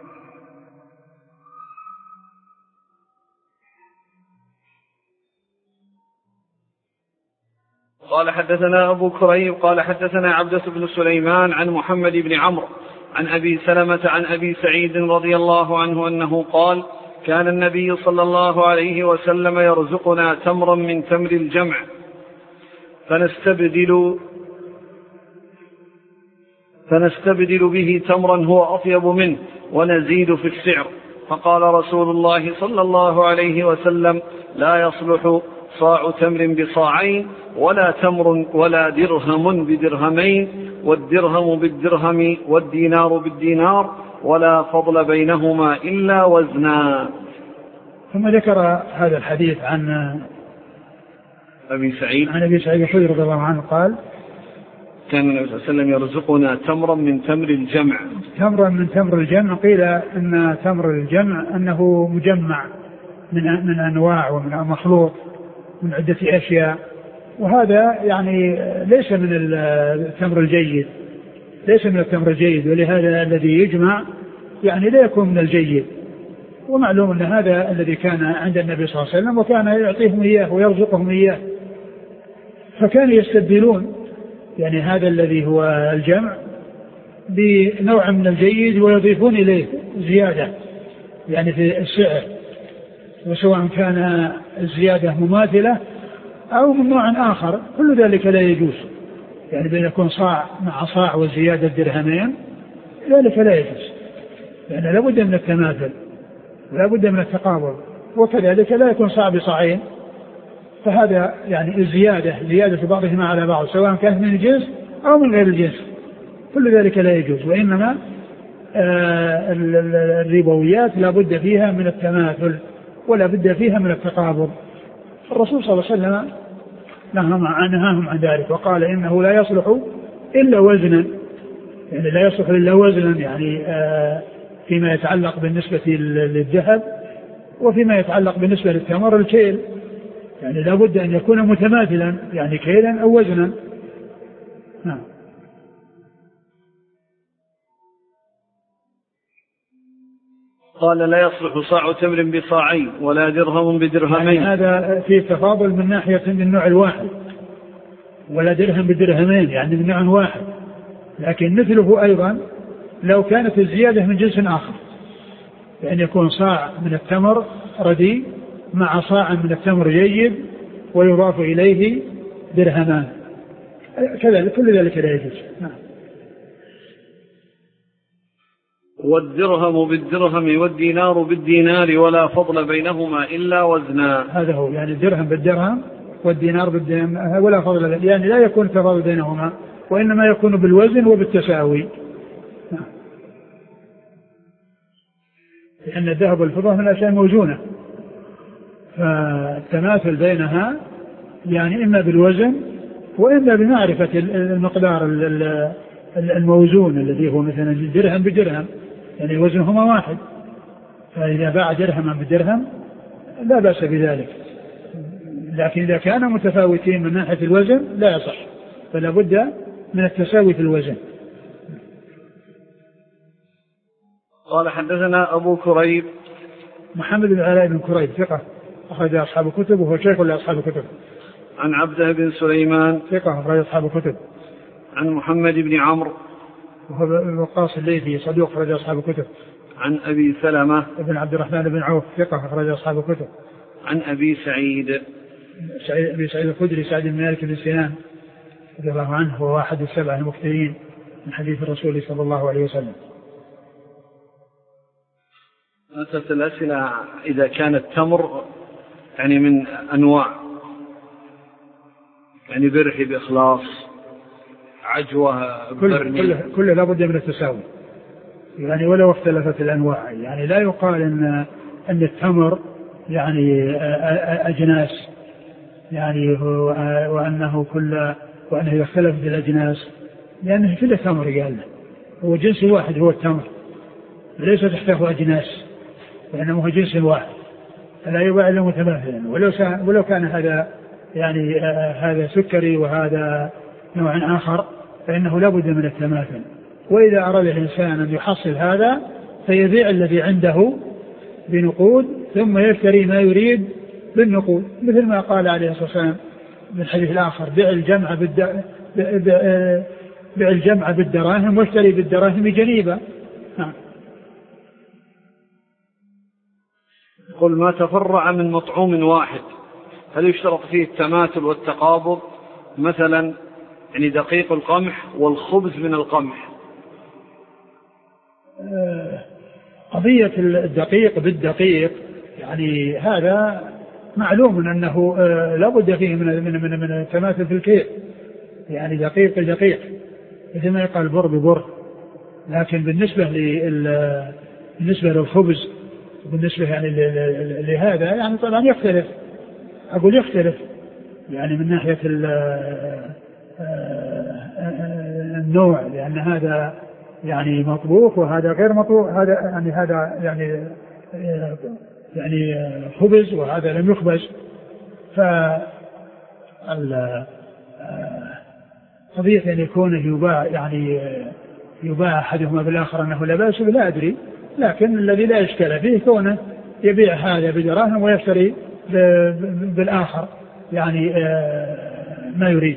قال: حدثنا أبو كريب قال: حدثنا عبدة بن سليمان عن محمد بن عمرو عن أبي سلمة عن أبي سعيد رضي الله عنه أنه قال: كان النبي صلى الله عليه وسلم يرزقنا تمرا من تمر الجمع فنستبدل به تمرا هو أطيب منه ونزيد في السعر، فقال رسول الله صلى الله عليه وسلم: لا يصلح صاع تمر بصاعين ولا تمر ولا درهم بدرهمين، والدرهم بالدرهم والدينار بالدينار، ولا فضل بينهما إلا وزنا. ثم ذكر هذا الحديث عن أبي سعيد الخدري رضي الله عنه قال: كان النبي صلى الله عليه وسلم يرزقنا تمرا من تمر الجمع. تمرا من تمر الجمع، قيل أن تمر الجمع أنه مجمع من أنواع ومن مخلوط من عدة أشياء، وهذا يعني ليس من التمر الجيد، ولهذا الذي يجمع يعني لا يكون من الجيد. ومعلوم أن هذا الذي كان عند النبي صلى الله عليه وسلم، وكان يعطيهم إياه ويرزقهم إياه، فكانوا يستبدلون يعني هذا الذي هو الجمع بنوع من الجيد ويضيفون إليه زيادة يعني في السعر، وسواء كان الزيادة مماثلة أو من نوع آخر، كل ذلك لا يجوز. يعني بأن يكون صاع مع صاع وزيادة درهمين، ذلك لا يجوز، لأن لا بد من التماثل ولا بد من التقابل. وكذلك لا يكون صاع بصاعين، فهذا يعني زيادة بعضهما على بعض سواء كانت من الجنس أو من غير الجنس، كل ذلك لا يجوز. وإنما الربويات لا بد فيها من التماثل ولا بد فيها من التقابل. الرسول صلى الله عليه وسلم نهاهم عن ذلك، وقال إنه لا يصلح إلا وزنا، يعني لا يصلح إلا وزنا، يعني فيما يتعلق بالنسبة للذهب، وفيما يتعلق بالنسبة للتمر الكيل، يعني لا بد أن يكون متماثلا، يعني كيلا أو وزنا. نعم. قال: لا يصلح صاع تمر بصاعين ولا درهم بدرهمين. يعني هذا فيه تفاضل من ناحية من النوع الواحد، ولا درهم بدرهمين يعني من نوع واحد، لكن مثله أيضا لو كانت الزيادة من جنس آخر، لأن يكون صاع من التمر رديء مع صاع من التمر جيد ويضاف إليه درهمان، كذلك كل ذلك لا يجوز. نعم. والدرهم بالدرهم والدينار بالدينار ولا فضل بينهما إلا وزنا. هذا هو، يعني الدرهم بالدرهم والدينار بالدينار ولا فضل، يعني لا يكون تفاضل بينهما، وإنما يكون بالوزن وبالتساوي. نعم. لأن الذهب والفضة من الأشياء موزونة، فالتماثل بينها يعني إما بالوزن وإما بمعرفة المقدار الموزون الذي هو مثلا الدرهم بدرهم، يعني وزنهما واحد، فإذا باع درهما بدرهم لا بأس بذلك، لكن إذا كانوا متفاوتين من ناحية الوزن لا يصح، فلا بد من التساوي في الوزن. قال: حدثنا أبو كريب محمد بن علاء بن كريب ثقة أخرج أصحاب الكتب وهو شيخ لأصحاب الكتب. عن عبده بن سليمان ثقة أخرج أصحاب الكتب. عن محمد بن عمرو وهو الوقاص الليثي صدوق أخرج أصحاب الكتب. عن أبي سلمة بن عبد الرحمن بن عوف ثقة أخرج أصحاب الكتب. عن أبي سعيد أبي سعيد الخدري سعد بن مالك بن سنان رضي الله عنه، وهو أحد السبع المكثرين من حديث الرسول صلى الله عليه وسلم. أسأل الأسئلة إذا كان التمر يعني من أنواع، يعني برحي بإخلاص عجوة برني، كل لابد من التساوي، يعني ولو اختلفت الأنواع. يعني لا يقال أن التمر يعني أجناس، يعني وأنه يختلف بالأجناس، لأنه كله تمر قال هو جنس واحد هو التمر، ليس تحته أجناس، وإنما هو جنس واحد فلا يباع إلا متماثلا. ولو كان هذا يعني هذا سكري وهذا نوع آخر فإنه لا بد من التماثل. وإذا أراد الإنسان أن يحصل هذا فيبيع الذي عنده بنقود ثم يشتري ما يريد بالنقود، مثل ما قال عليه الصلاة والسلام من حديث الآخر: بيع الجمع بالدراهم واشتري بالدراهم جنيبا. قل ما تفرع من مطعوم واحد هل يشترط فيه التماثل والتقابض؟ مثلا يعني دقيق القمح والخبز من القمح. قضية الدقيق بالدقيق يعني هذا معلوم أنه لا بد فيه من التماثل في الكيل، يعني دقيق الدقيق مثل ما يقال بر ببر. لكن بالنسبة للخبز بالنسبة يعني لهذا يعني طبعا يختلف، أقول يختلف يعني من ناحية النوع، لأن هذا يعني مطبوخ وهذا غير مطبوخ، هذا يعني خبز وهذا لم يخبز. قضية أن يكون يباع أحدهما بالآخر أنه لا بأس لا أدري، لكن الذي لا إشكال فيه كونه يبيع هذا بدراهم ويشتري بالآخر يعني ما يريد.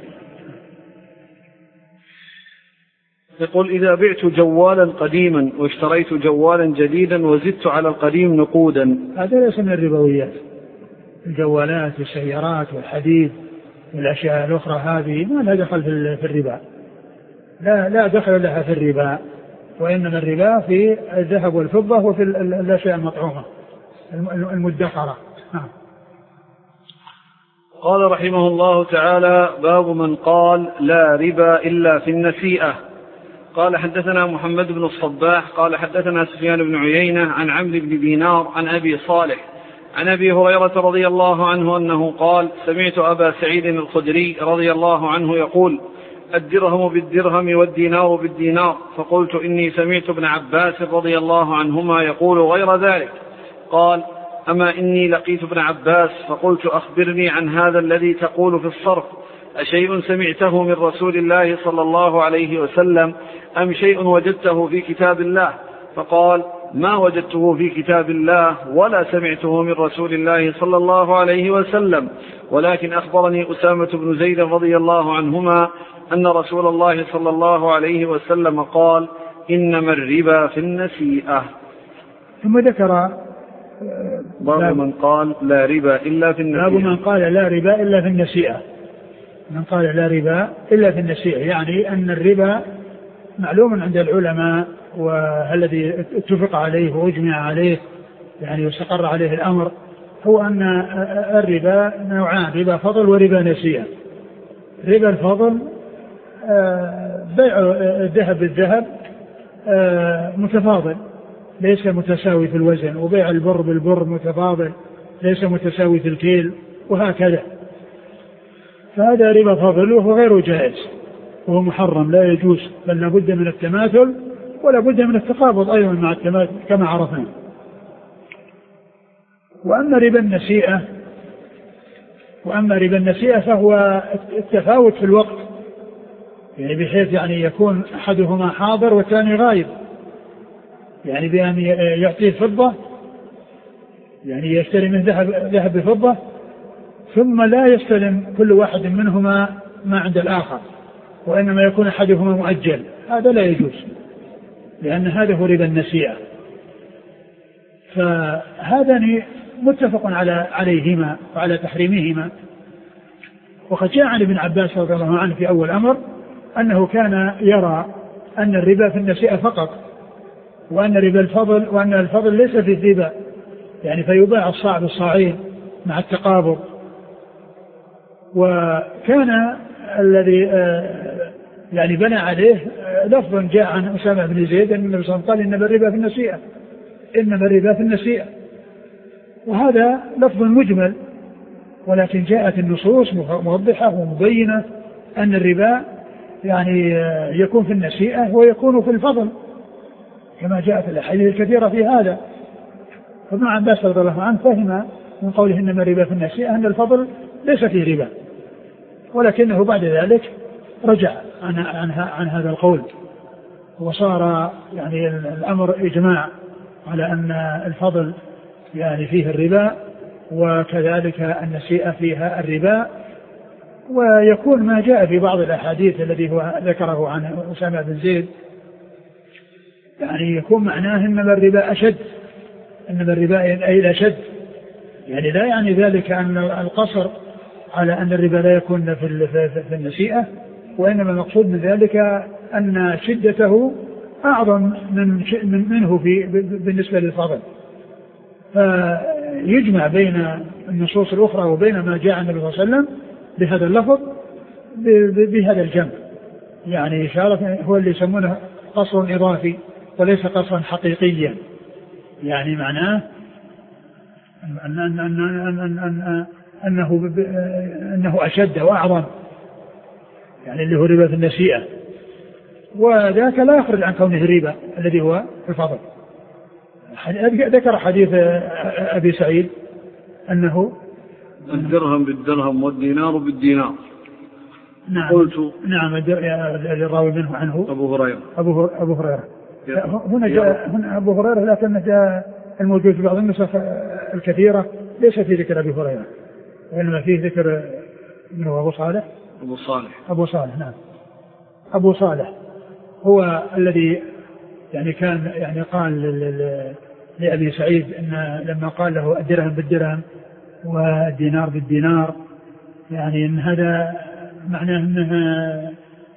يقول: إذا بعت جوالا قديما واشتريت جوالا جديدا وزدت على القديم نقودا، هذا ليس من الربويات. الجوالات والسيارات والحديد والأشياء الأخرى هذه ما لها دخل في الربا، لا دخل لها في الربا، وإنما الربا في الذهب والفضة وفي الأشياء المطعومة المدخرة. قال رحمه الله تعالى: باب من قال لا ربا إلا في النسيئة. قال: حدثنا محمد بن الصباح قال حدثنا سفيان بن عيينة عن عمرو بن دينار عن أبي صالح عن أبي هريرة رضي الله عنه أنه قال: سمعت أبا سعيد الخدري رضي الله عنه يقول: الدرهم بالدرهم والدينار بالدينار. فقلت: إني سمعت ابن عباس رضي الله عنهما يقول غير ذلك. قال: أما إني لقيت ابن عباس فقلت: أخبرني عن هذا الذي تقول في الصرف، أشيء سمعته من رسول الله صلى الله عليه وسلم أم شيء وجدته في كتاب الله؟ فقال: ما وجدته في كتاب الله ولا سمعته من رسول الله صلى الله عليه وسلم، ولكن أخبرني أسامة بن زيد رضي الله عنهما أن رسول الله صلى الله عليه وسلم قال: إنما الربا في النسيئة. ثم ذكر باب من قال لا ربا إلا في النسيئة. باب من قال لا ربا إلا في النسيئة. من قال لا ربا إلا في النسيئة يعني أن الربا معلوم عند العلماء، والذي اتفق عليه وأجمع عليه يعني واستقر عليه الأمر هو أن الربا نوعان: ربا فضل وربا نسيئة. ربا الفضل بيع الذهب بالذهب متفاضل ليس متساوي في الوزن، وبيع البر بالبر متفاضل ليس متساوي في الكيل، وهكذا. فهذا ربا فضل وهو غير جائز وهو محرم لا يجوز، بل لابد من التماثل ولا بد من التقابض أيضا مع التماثل كما عرفنا. وأما ربا النسيئة فهو التفاوت في الوقت، يعني بحيث يعني يكون أحدهما حاضر والثاني غائب، يعني بأن يعطيه فضة يعني يشتري من ذهب بفضة ثم لا يستلم كل واحد منهما ما عند الآخر، وإنما يكون أحدهما مؤجل. هذا لا يجوز لأن هذا هو ربا النسيئة. فهذان متفق عليهما وعلى تحريمهما، وقد جاء عن ابن عباس رضي الله عنه في أول أمر أنه كان يرى أن الربا في النسيئة فقط، وأن الفضل ليس في الربا، يعني فيباع الصاع بالصاعين مع التقابض. وكان الذي يعني بنى عليه لفظ جاء عن أسامة بن زيد أن النبي صلى الله عليه وسلم قال إنما الربا في النسيئة، وهذا لفظ مجمل، ولكن جاءت النصوص موضحة ومبينة أن الربا يعني يكون في النسيئة ويكون في الفضل كما جاءت الأحاديث الكثيرة في هذا. فابن عباس رضي الله عنه فهم من قوله إنما الربا في النسيئة أن الفضل ليس فيه ربا، ولكنه بعد ذلك رجع عن هذا القول، وصار يعني الأمر إجماع على أن الفضل يعني فيه الربا، وكذلك النسيئة فيها الربا. ويكون ما جاء في بعض الأحاديث الذي هو ذكره عن أسامة بن زيد يعني يكون معناه إنما الربا أشد، إنما الربا أي الأشد، يعني لا يعني ذلك أن القصر على أن الربا لا يكون في النسيئة، وإنما المقصود من ذلك أن شدته أعظم منه بالنسبة للفضل. فيجمع بين النصوص الأخرى وبين ما جاء عن النبي صلى الله عليه وسلم بهذا اللفظ بهذا الجمع، يعني إشارة هو اللي يسمونه قصر إضافي وليس قصرا حقيقيا، يعني معناه أنه أشد وأعظم، يعني اللي هو ربا في النسيئة، وذاك لا يخرج عن كونه ربا الذي هو الفضل. ذكر حديث أبي سعيد أنه الدرهم بالدرهم والدينار بالدينار. نعم قلت نعم الراوي منه عنه أبو هريرة. هنا جاء أبو هريرة، لكن جاء الموجود في بعض النسخ الكثيرة ليس في ذكر أبي هريرة، وإنما فيه ذكر منه أبو صالح. نعم أبو صالح هو الذي يعني كان يعني قال لأبي سعيد إن لما قال له الدرهم بالدرهم والدينار بالدينار، يعني إن هذا معناه أنها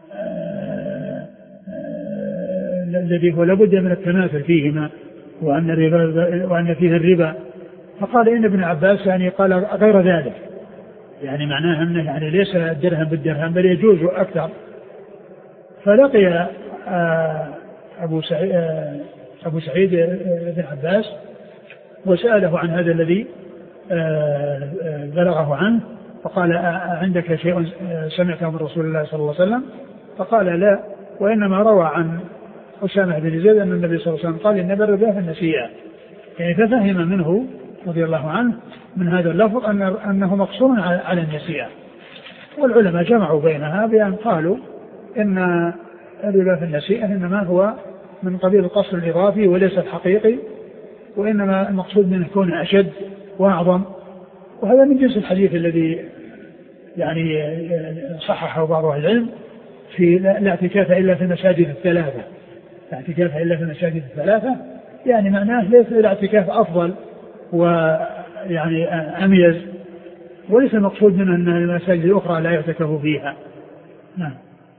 الذي هو لابد من التماثل فيهما، وأن فيه الربا. فقال إن ابن عباس يعني قال غير ذلك، يعني معناه أنه يعني ليس الدرهم بالدرهم بل يجوز أكثر. فلقي أبو سعيد بن عباس وسأله عن هذا الذي بلغه عنه، فقال عندك شيء سمعته من رسول الله صلى الله عليه وسلم؟ فقال لا، وإنما روى عن أسامة بن زيد أن النبي صلى الله عليه وسلم قال إنما الربا في النسيئة، يعني ففهم منه رضي الله عنه من هذا اللفظ أنه مقصور على النسيئة. والعلماء جمعوا بينها بأن قالوا إن الربا في النسيئة إنما هو من قبيل القصر الإضافي وليس الحقيقي، وإنما المقصود منه يكون أشد وأعظم. وهذا من جنس الحديث الذي يعني صححه بعض أهل العلم في لا اعتكاف إلا في المساجد الثلاثة، لا اعتكاف إلا في المساجد الثلاثة، يعني معناه ليس الاعتكاف أفضل ويعني أميز، وليس المقصود منه أن المساجد الأخرى لا يعتكف فيها. نعم.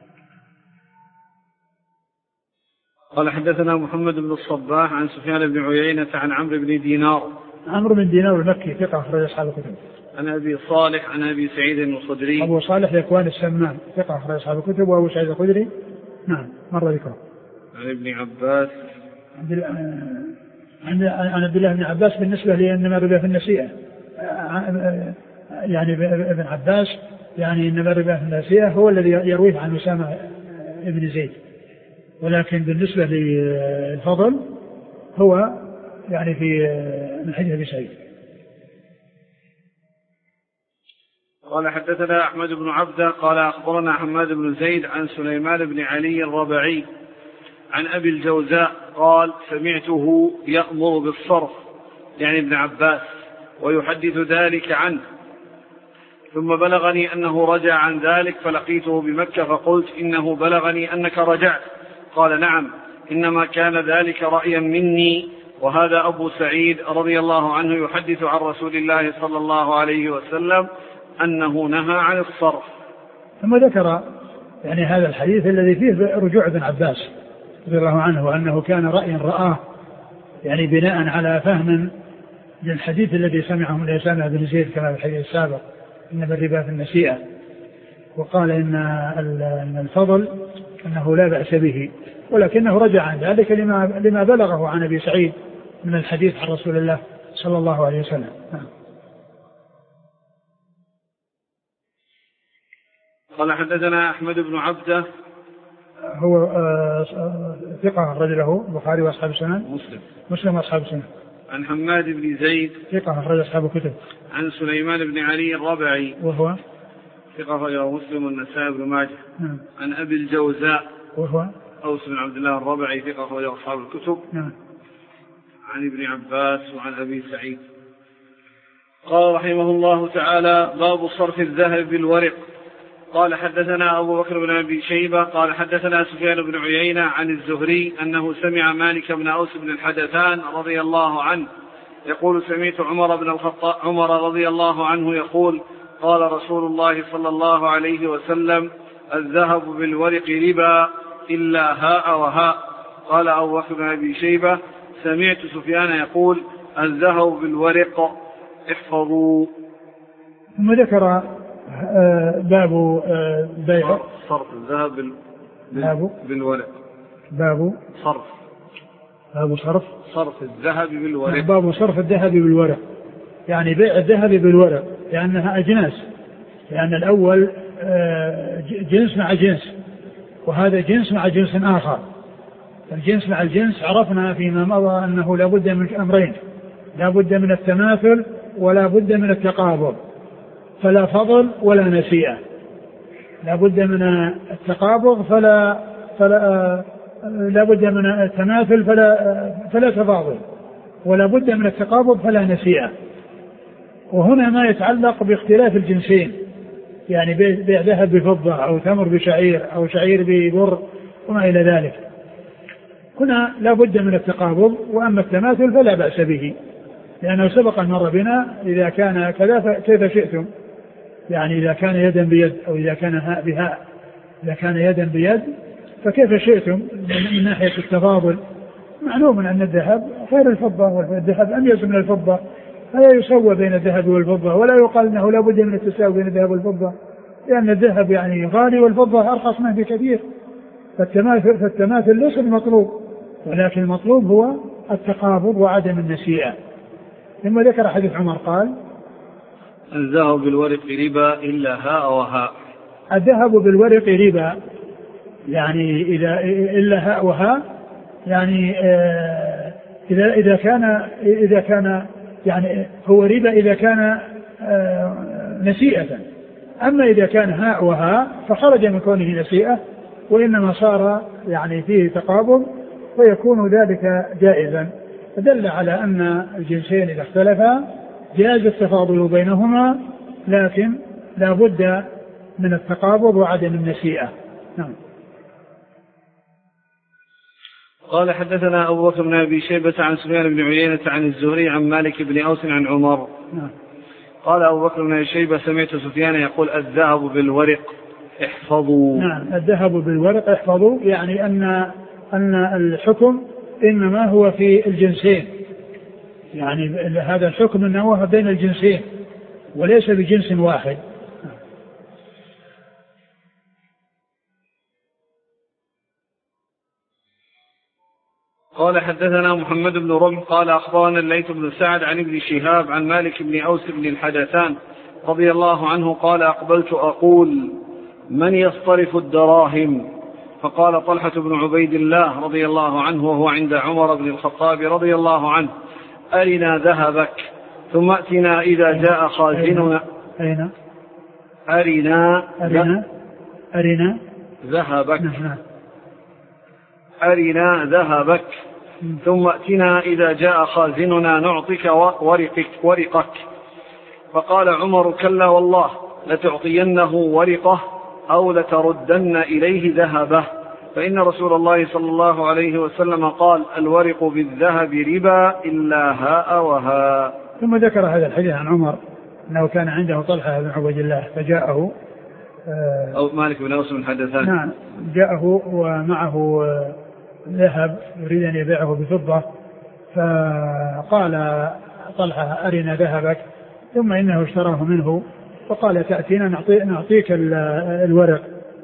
قال حدثنا محمد بن الصباح عن سفيان بن عيينة عن عمرو بن دينار المكي ثقة أخرج أصحاب الكتب. عن أبي صالح عن أبي سعيد الخدري. أبو صالح ذكوان السمان ثقة أخرج أصحاب الكتب. وأبو سعيد الخدري نعم مر ذكره. عن ابن عباس عن عبد الله بن عباس بالنسبة لأنما الربا في النسيئة، يعني ابن عباس يعني إنما الربا في النسيئة هو الذي يرويه عن أسامة بن زيد، ولكن بالنسبة للفضل هو يعني في من حديث أبي سعيد. قال حدثنا أحمد بن عبدة قال أخبرنا حماد بن زيد عن سليمان بن علي الربعي عن أبي الجوزاء قال سمعته يأمر بالصرف يعني ابن عباس ويحدث ذلك عنه، ثم بلغني أنه رجع عن ذلك فلقيته بمكة فقلت إنه بلغني أنك رجعت، قال نعم إنما كان ذلك رأيا مني. وهذا أبو سعيد رضي الله عنه يحدث عن رسول الله صلى الله عليه وسلم أنه نهى عن الصرف. ثم ذكر يعني هذا الحديث الذي فيه رجوع ابن عباس رضي الله عنه وأنه كان رأي رآه يعني بناء على فهم للحديث الذي سمعه من أسامة بن زيد كما في الحديث السابق إنما الربا في النسيئة، وقال إن الفضل أنه لا بأس به، ولكنه رجع عن ذلك لما بلغه عن أبي سعيد من الحديث عن رسول الله صلى الله عليه وسلم. قال حدثنا أحمد بن عبده هو ثقة أخرج له البخاري وأصحاب السنن، مسلم وأصحاب السنن. عن حماد بن زيد ثقة أخرج أصحاب الكتب. عن سليمان بن علي الربعي وهو ثقة أخرجه مسلم والنسائي بن ماجه. عن أبي الجوزاء وهو أوس بن عبد الله الربعي ثقة أخرجه أصحاب الكتب. عن ابن عباس وعن أبي سعيد. قال رحمه الله تعالى: باب صرف الذهب بالورق. قال حدثنا أبو بكر بن أبي شيبة قال حدثنا سفيان بن عيينة عن الزهري أنه سمع مالك بن أوس بن الحدثان رضي الله عنه يقول: سمعت عمر رضي الله عنه يقول: قال رسول الله صلى الله عليه وسلم: الذهب بالورق ربا إلا هاء وهاء. قال أبو بكر بن أبي شيبة: سمعت سفيان يقول: الذهب بالورق احفظوا. ثم ذكر باب بيع صرف الذهب بالورق. باب صرف الذهب بالورق. باب صرف الذهب بالورق، يعني بيع الذهب بالورق، لأنها أجناس، لأن الأول جنس مع جنس، وهذا جنس مع جنس آخر. الجنس مع الجنس عرفنا فيما مضى أنه لا بد من أمرين: لا بد من التماثل ولا بد من التقابض، فلا فضل ولا نسيئة. لا بد من التقابض لا بد من التماثل فلا تفاضل، ولا بد من التقابض فلا نسيئة. وهنا ما يتعلق باختلاف الجنسين، يعني بيع ذهب بفضة أو تمر بشعير أو شعير ببر وما إلى ذلك. هنا لا بد من التقابض، وأما التماثل فلا بأس به، لأنه سبق أن مر بنا إذا كان كذا كيف شئتم، يعني إذا كان يدا بيد أو إذا كان هاء بهاء، إذا كان يدا بيد فكيف شئتم من ناحية التفاضل. معلوم أن الذهب خير الفضة، والذهب أميز من الفضة، فلا يسوى بين الذهب والفضة، ولا يقال أنه لا بد من التساوي بين الذهب والفضة، لأن الذهب يعني غالي والفضة أرخص منه بكثير. فالتماثل ليس المطلوب، ولكن المطلوب هو التقابض وعدم النسيئة. ثم ذكر حديث عمر قال: الذهب بالورق ربا إلا هاء وهاء. الذهب بالورق ربا، يعني إلا هاء وهاء، يعني إذا كان يعني هو ربا إذا كان نسيئة. أما إذا كان هاء وهاء فخرج من كونه نسيئة، وإنما صار يعني فيه تقابض، ويكون ذلك جائزا. فدل على أن الجنسين إذا اختلفا جاز التفاضل بينهما، لكن لا بد من التقابض وعدم النسيئة. نعم. قال حدثنا أبو بكر بن أبي شيبة عن سفيان بن عيينة عن الزهري عن مالك بن أوس عن عمر. نعم. قال أبو بكر بن أبي شيبة: سمعت سفيان يقول: الذهب بالورق احفظوا. نعم، الذهب بالورق احفظوا، يعني أن الحكم إنما هو في الجنسين، يعني هذا الحكم إنما هو بين الجنسين وليس بجنس واحد. قال حدثنا محمد بن رمح قال أخبرنا الليث بن سعد عن ابن شهاب عن مالك بن أوس بن الحدثان رضي الله عنه قال: أقبلت أقول: من يصطرف الدراهم؟ فقال طلحة بن عبيد الله رضي الله عنه وهو عند عمر بن الخطاب رضي الله عنه: أرنا ذهبك ثم أتنا إذا جاء خازننا. أرنا ذهبك أرنا ذهبك ثم أتنا إذا جاء خازننا نعطيك ورقك. فقال عمر: كلا والله، لتعطينه ورقه أو لتردن إليه ذهبه، فإن رسول الله صلى الله عليه وسلم قال: الورق بالذهب ربا إلا هاء وهاء. ثم ذكر هذا الحديث عن عمر أنه كان عنده طلحة بن عبيد الله فجاءه أو مالك بن أوس بن حدثان. نعم جاءه ومعه ذهب يريد أن يبيعه بفضة، فقال طلحة أرنا ذهبك، ثم إنه اشتراه منه فقال تأتينا نعطيك الورق،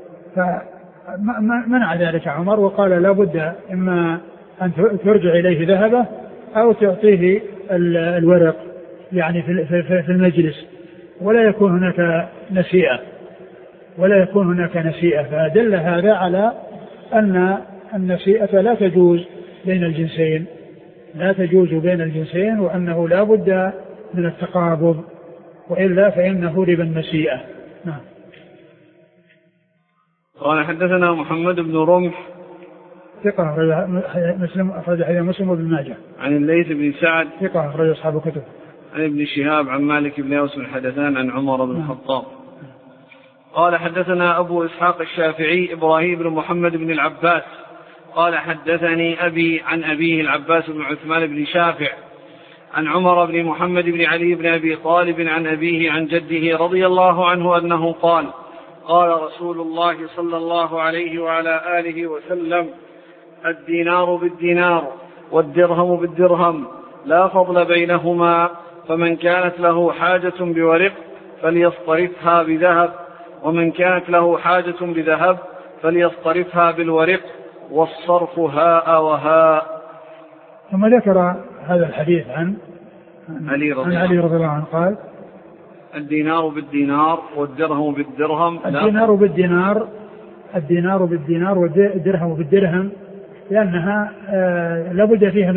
فمنع ذلك عمر وقال لا بد إما أن ترجع إليه ذهبه أو تعطيه الورق يعني في المجلس ولا يكون هناك نسيئة. فدل هذا على أن النسيئة لا تجوز بين الجنسين وأنه لا بد من التقابض، وإلا فإنه ربا النسيئة. نعم. قال حدثنا محمد بن رمح ثقة أخرج حديث مسلم وابن ماجه. عن الليث بن سعد ثقة أخرج أصحاب الكتب. عن ابن شهاب عن مالك بن أوس بن حدثان عن عمر بن الخطاب. قال حدثنا أبو إسحاق الشافعي إبراهيم بن محمد بن العباس قال حدثني أبي عن أبيه العباس بن عثمان بن شافع عن عمر بن محمد بن علي بن أبي طالب عن أبيه عن جده رضي الله عنه أنه قال قال رسول الله صلى الله عليه وعلى آله وسلم الدينار بالدينار والدرهم بالدرهم لا فضل بينهما، فمن كانت له حاجة بورق فليصطرفها بذهب، ومن كانت له حاجة بذهب فليصطرفها بالورق، والصرف هاء وهاء. ثم ذكر هذا الحديث عن علي رضي الله عنه قال الدينار بالدينار والدرهم بالدرهم. الدينار بالدينار والدرهم بالدرهم، لأنها لابد فيها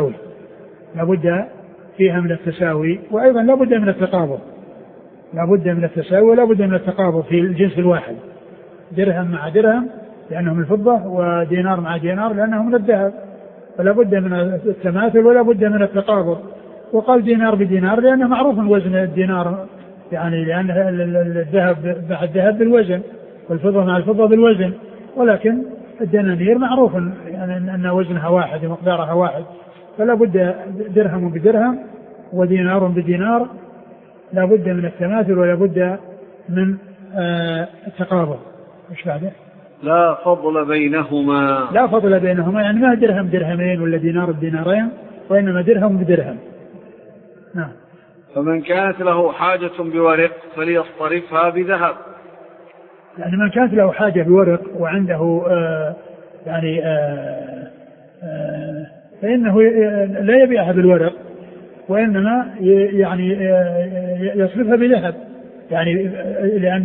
من التساوي، وأيضا لابد من التقابض، ولابد من التقابض في الجنس الواحد، درهم مع درهم لأنه من الفضة، ودينار مع دينار لأنه من الذهب، فلا بد من التماثل ولا بد من التقابض. وقال دينار بدينار لأنه معروف وزن الدينار، يعني لأن الذهب مع الذهب بالوزن والفضة مع الفضة بالوزن، ولكن الدنانير معروف يعني أن وزنها واحد ومقدارها واحد، فلا بد درهم بدرهم ودينار بدينار، لا بد من التماثل ولا بد من التقابض. ايش بعده؟ لا فضل بينهما، يعني ما درهم درهمين ولا دينار بدينارين، وإنما درهم بدرهم. نعم. فمن كانت له حاجة بورق فليصطرفها بذهب، يعني من كانت له حاجة بورق وعنده فإنه لا يبيعها بالورق، وإنما يعني يصرفها بذهب، يعني لأن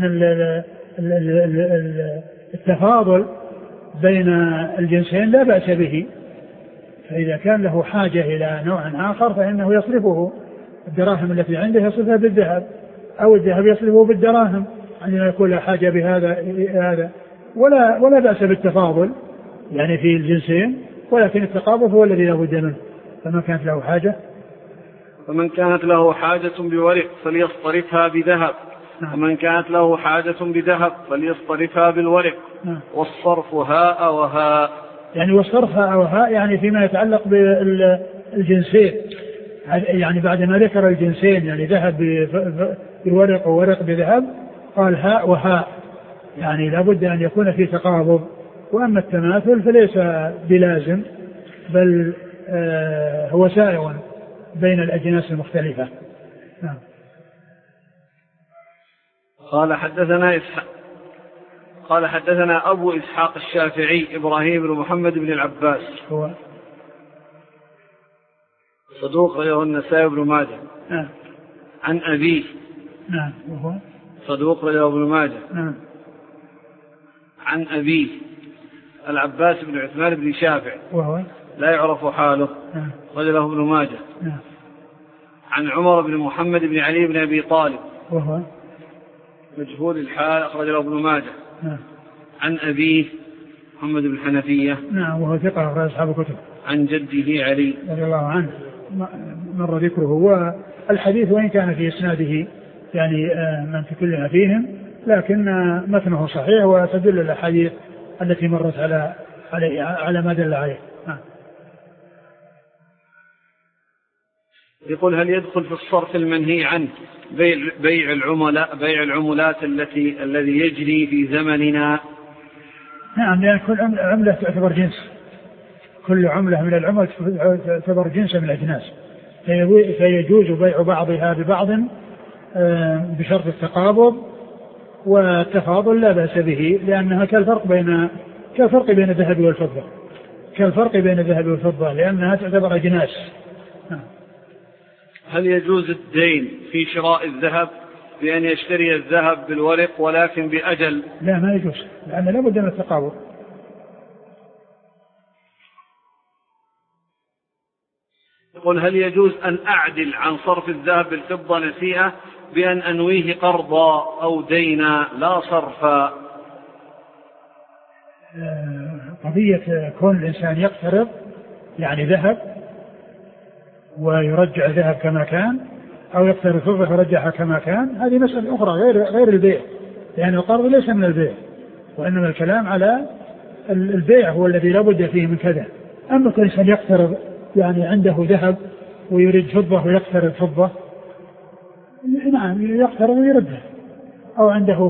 التفاضل بين الجنسين لا بأس به، فإذا كان له حاجة إلى نوع آخر فإنه يصرفه، الدراهم التي عنده يصرفها بالذهب، أو الذهب يصرفه بالدراهم عندما يكون له حاجة بهذا ولا بأس بالتفاضل يعني في الجنسين، ولكن التقابض هو الذي لا بد منه. فمن كانت له حاجة بورق فليصطرفها بذهب، ومن كانت له حاجة بذهب فليصطرفها بالورق، والصرف هاء وهاء. يعني والصرف هاء وهاء يعني فيما يتعلق بالجنسين، يعني بعد ما ذكر الجنسين يعني ذهب بالورق وورق بذهب قال هاء وهاء، يعني لابد أن يكون في تقابض. وأما التماثل فليس بلازم، بل هو سائغ بين الأجناس المختلفة. نعم. قال حدثنا أبو إسحاق الشافعي إبراهيم بن محمد بن العباس هو صدوق رواه النسائي بن ماجه. عن أبيه وهو صدوق رواه ابن ماجه. عن أبيه العباس بن عثمان بن شافع وهو لا يعرف حاله رواه ابن ماجه. عن عمر بن محمد بن علي بن أبي طالب وهو مجهول الحال أخرجه ابن ماجه. عن أبيه محمد بن حنفية وهو ثقة أخرج أصحاب الكتب. عن جده علي رضي الله عنه مر ذكره. والحديث وإن كان في إسناده يعني من تكلم فيهم، لكن متنه صحيح وتدل الأحاديث التي مرت على ما دل عليه. يقول هل يدخل في الصرف المنهي عنه بيع العملات الذي يجري في زمننا؟ نعم، لأن كل عملة تعتبر جنس، كل عملة من العمل تعتبر جنس من الأجناس، فيجوز بيع بعضها ببعض بشرط التقابض والتفاضل لا بأس به، لأنها كالفرق بين الذهب والفضة، لأنها تعتبر أجناس. هل يجوز الدين في شراء الذهب بأن يشتري الذهب بالورق ولكن بأجل؟ لا، ما يجوز، لأن لا بد من التقابض. يقول هل يجوز أن أعدل عن صرف الذهب بالفضة نسيئة بأن أنويه قرضا أو دينا لا صرفا؟ قضية كون الإنسان يقترض يعني ذهب ويرجع ذهب كما كان، أو يقترض فضة ويرجعها كما كان، هذه مسألة أخرى غير البيع، لأن القرض ليس من البيع، وإنما الكلام على البيع هو الذي لا بد فيه من كذا. أما كل إنسان يقترض يعني عنده ذهب ويريد فضة ويقترض فضة، نعم يقترض ويردها، أو عنده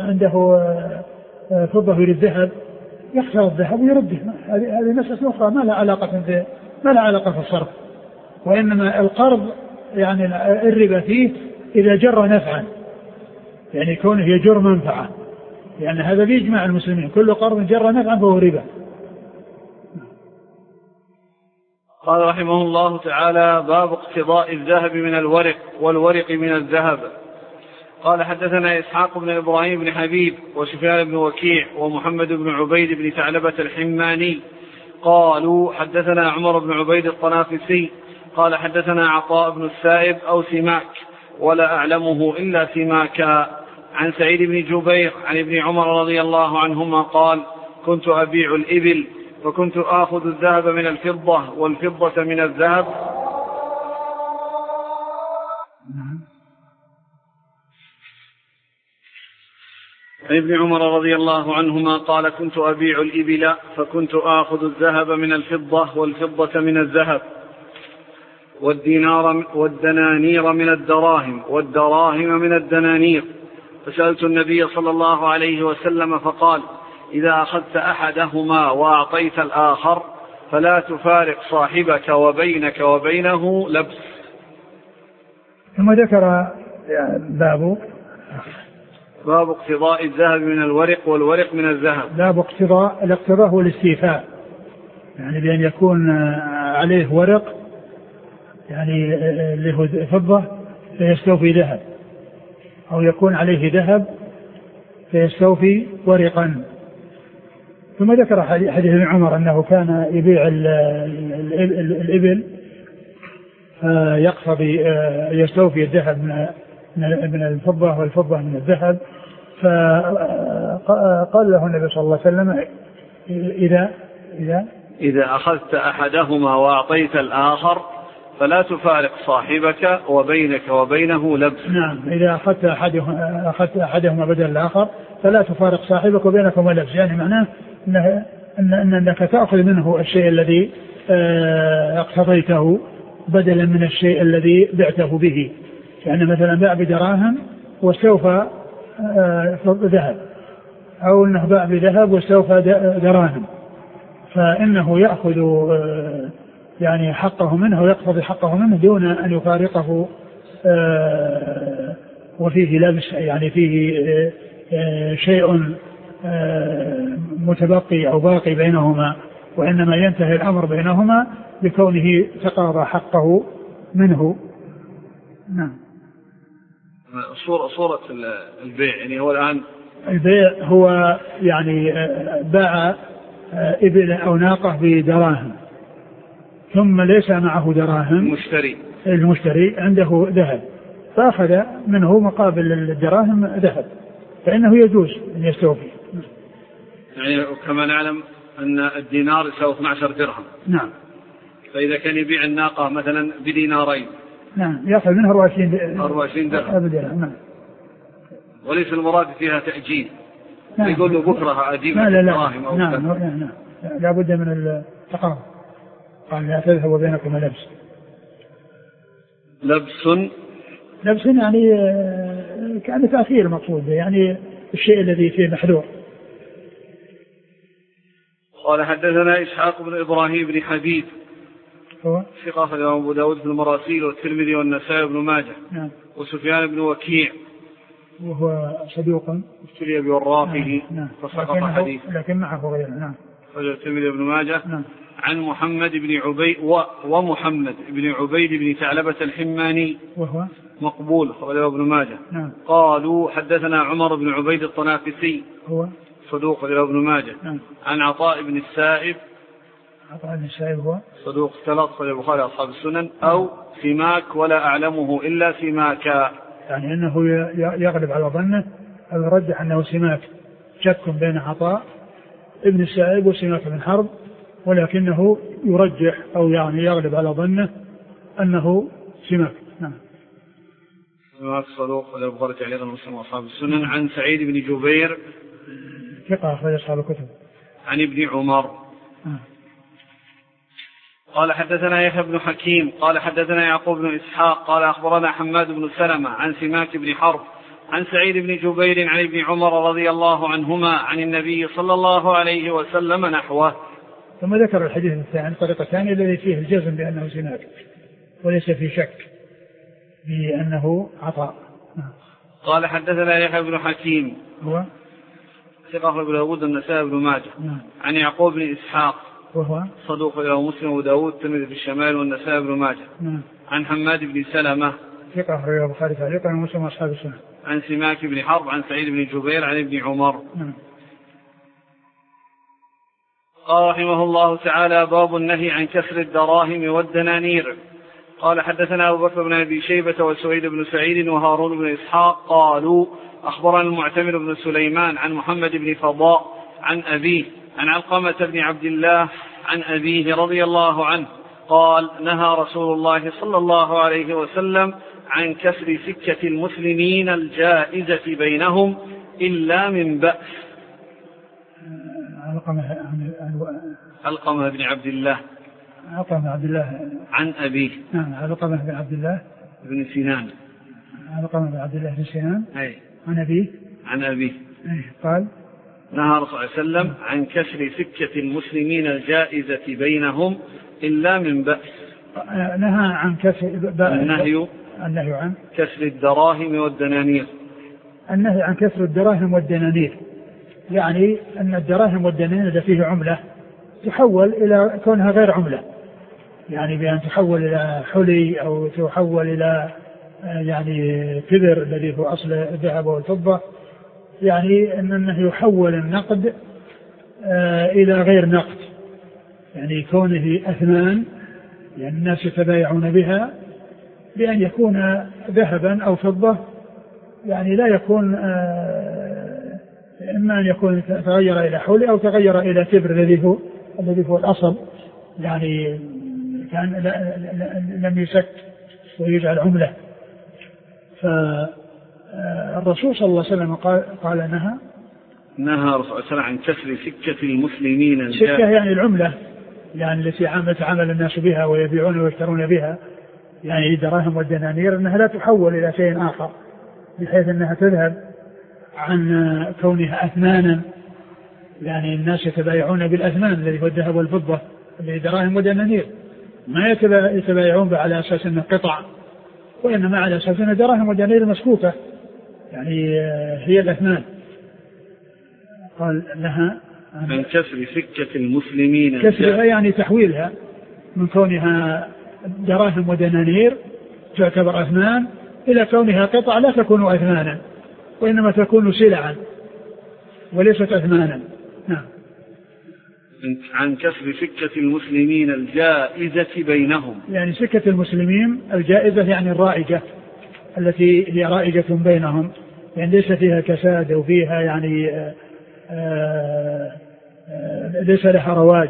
فضة ويريد ذهب يقترض الذهب ويرده، هذه مسألة أخرى ما لها علاقة في الصرف. وإنما القرض يعني الربا فيه إذا جر نفعا، يعني كونه يجر منفعة، لأن هذا بيجمع المسلمين، كل قرض جر نفعا فهو ربا. قال رحمه الله تعالى: باب اقتضاء الذهب من الورق والورق من الذهب. قال: حدثنا إسحاق بن إبراهيم بن حبيب وسفيان بن وكيع ومحمد بن عبيد بن ثعلبة الحماني قالوا: حدثنا عمر بن عبيد الطنافسي قال: حدثنا عطاء بن السائب أو سماك ولا أعلمه إلا سماكا عن سعيد بن جبير عن ابن عمر رضي الله عنهما قال: كنت أبيع الإبل وكنت آخذ الذهب من الفضة والفضة من الذهب. عن ابن عمر رضي الله عنهما قال: كنت أبيع الإبل فكنت آخذ الذهب من الفضة والفضة من الذهب والدنانير من الدراهم والدراهم من الدنانير. فسألت النبي صلى الله عليه وسلم فقال: إذا أخذت أحدهما وأعطيت الآخر فلا تفارق صاحبك وبينك وبينه لبس. ثم ذكر باب اقتضاء الذهب من الورق والورق من الذهب. باب الاقتضاء هو الاستيفاء، يعني بأن يكون عليه ورق يعني له فضة فيستوفي ذهب، أو يكون عليه ذهب فيستوفي ورقا. ثم ذكر حديث ابن عمر أنه كان يبيع الإبل فيقتضي يستوفي الذهب من الفضة والفضة من الذهب. فقال له النبي صلى الله عليه وسلم: إذا أخذت أحدهما وأعطيت الآخر فلا تفارق صاحبك وبينك وبينه لبس. نعم، إذا أخذت أحدهما بدل الآخر فلا تفارق صاحبك وبينكما لبس، يعني معناه أنك تأخذ منه الشيء الذي اقتضيته بدلا من الشيء الذي بعته به. يعني مثلا باع بدراهم واستوفى ذهب، أو أنه باع بذهب واستوفى دراهم، فإنه يأخذ يعني حقه منه ويقتضي حقه منه دون أن يفارقه، وفيه لبس، يعني فيه شيء متبقي أو باقي بينهما، وإنما ينتهي الأمر بينهما بكونه تقاضى حقه منه. نعم. صورة البيع يعني هو الآن البيع هو يعني باع إبل أو ناقة بدراهم ثم ليس معه دراهم، المشتري عنده ذهب فأخذ منه مقابل الدراهم ذهب، فإنه يجوز أن يستوفي. يعني كما نعلم أن الدينار يساوي 12 درهم. نعم. فإذا كان يبيع الناقة مثلا بدينارين، نعم، يأخذ منها 24 درهم. نعم. وليس المراد فيها تأجيل. نعم. يقول له بكرة أجيب الدراهم أو نعم. لا بد من التقارب. قال: لا تذهب بينكم لبس. لبس يعني كان تأثير مقصود يعني الشيء الذي فيه محذور. قال حدثنا إسحاق بن إبراهيم بن حبيب هو ثقة أخرجه أبو داود في المراسيل والترمذي والنسائي بن ماجه. نعم. وسفيان بن وكيع وهو صدوق ابتلي بورافه فسقط حديثه لكن معه غيره. نعم. أخرجه الترمذي بن ماجه. نعم. عن محمد بن عبيد ومحمد بن عبيد بن ثعلبة الحماني وهو مقبول أخرجه ابن ماجه. نعم. قالوا حدثنا عمر بن عبيد الطنافسي هو صدوق أخرجه ابن ماجه. نعم. عن عطاء بن السائب هو صدوق اختلط أخرجه البخاري أصحاب السنن. أو سماك ولا أعلمه إلا سماكا، يعني أنه يغلب على ظنه أو يرجح أنه سماك، شك بين عطاء ابن السائب وسماك بن حرب، ولكنه يرجح أو يعني يغلب على ظنه أنه سماك. نعم. سماك صدوق أخرجه البخاري تعليقا ومسلم وأصحاب السنن. عن سعيد بن جبير ثقة أخرج أصحاب الكتب. عن ابن عمر. قال حدثنا يحيى بن حكيم قال حدثنا يعقوب بن إسحاق قال أخبرنا حماد بن سلمة عن سماك بن حرب عن سعيد بن جبير عن ابن عمر رضي الله عنهما عن النبي صلى الله عليه وسلم نحوه. ثم ذكر الحديث الثاني الطريقة الثانية الذي فيه الجزم بأنه سماك وليس في شك بأنه عطاء. قال حدثنا يحيى بن حكيم هو ثقة ابن داود النسائي بن ماجه. عن يعقوب بن إسحاق وهو صدوق له مسلم وداود الترمذي في الشمال والنسائي بن ماجه. عن حماد بن سلمة ثقة أخرجه البخاري تعليقا ومسلم وأصحاب السنن. عن سماك بن حرب عن سعيد بن جبير عن ابن عمر. قال رحمه الله تعالى: باب النهي عن كسر الدراهم والدنانير. قال حدثنا أبو بكر بن أبي شيبة وسويد بن سعيد وهارون بن إسحاق قالوا أخبرنا المعتمر بن سليمان عن محمد بن فضاء عن أبيه عن علقمة بن عبد الله عن أبيه رضي الله عنه قال: نهى رسول الله صلى الله عليه وسلم عن كسر سكة المسلمين الجائزة بينهم إلا من بأس. علقمة بن عبد الله عن أبيه. علقمة بن عبد الله بن سنان. علقمة بن عبد الله بن سنان. عن أبيه. قال: نهى رسول الله صلى الله عليه وسلم عن كسر سكة المسلمين الجائزة بينهم إلا من بأس. نهى عن كسر النهي عن كسر الدراهم والدنانير. النهي عن كسر الدراهم والدنانير يعني أن الدراهم والدنانير إذا فيه عملة تحول إلى كونها غير عملة، يعني بأن تحول إلى حلي أو تحول إلى يعني كبر الذي هو أصل الذهب والفضة، يعني أنه يحول النقد إلى غير نقد، يعني كونه أثمان يعني الناس يتبايعون بها بأن يكون ذهبا أو فضة، يعني لا يكون إما أن يكون تغير إلى حلي أو تغير إلى كبر الذي هو الأصل، يعني كان لم يسك ويجعل عملة. فالرسول صلى الله عليه وسلم قال نهى رسول الله عن كسر سكة المسلمين. سكة يعني العملة، يعني التي يتعامل الناس بها ويبيعون ويشترون بها، يعني الدراهم والدنانير أنها لا تحول إلى شيء آخر بحيث أنها تذهب عن كونها أثمانا، يعني الناس يتبايعون بالأثمان الذي هو الذهب والفضة اللي دراهم ودنانير، ما يتبايعون على أساس أنه قطع، وإنما على أساس أنه دراهم ودنانير مسكوكة، يعني هي الأثمان. قال لها عن كسر سكة المسلمين. كسرها يعني تحويلها من كونها دراهم ودنانير تعتبر أثمان إلى كونها قطع لا تكون أثمانا وإنما تكون سلعا وليست أثمانا. نعم. عن كسر سكة المسلمين الجائزة بينهم، يعني سكة المسلمين الجائزة يعني الرائجة التي هي رائجة بينهم، يعني ليس فيها كساد وفيها يعني ليس لها رواج.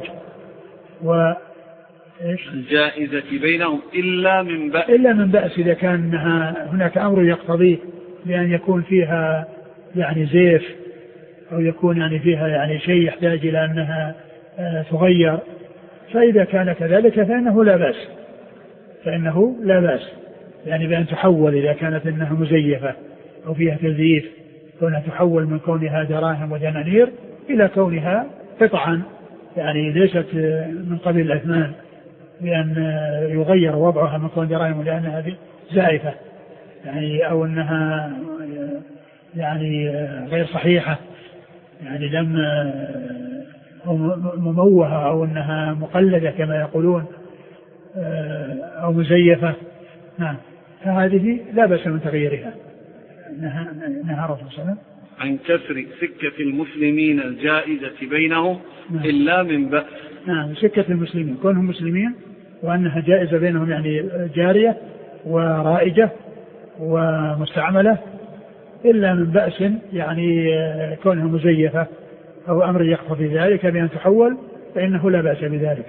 الجائزة بينهم إلا من بأس إذا كان هناك أمر يقتضيه بأن يكون فيها يعني زيف أو يكون يعني فيها يعني شيء يحتاج إلى أنها تغير، فإذا كان كذلك فإنه لا بأس. يعني بأن تحول إذا كانت إنها مزيفة أو فيها تزييف، كونها تحول من كونها دراهم ودنانير إلى كونها قطعا يعني ليست من قبيل الأثمان، بأن يغير وضعها من كون دراهم لأنها زائفة يعني أو أنها يعني غير صحيحة، يعني لم مموهة أو أنها مقلدة كما يقولون أو مزيفة. نعم، فهذه لا بأس من تغييرها. نهى الرسول صلى الله عليه وسلم عن كسر سكة المسلمين الجائزة بينهم إلا من بأس. نعم، سكة المسلمين كونهم مسلمين وأنها جائزة بينهم يعني جارية ورائجة ومستعملة، إلا من بأس يعني كونها مزيفة أو أمر يقتضي ذلك بأن تحول فإنه لا بأس بذلك.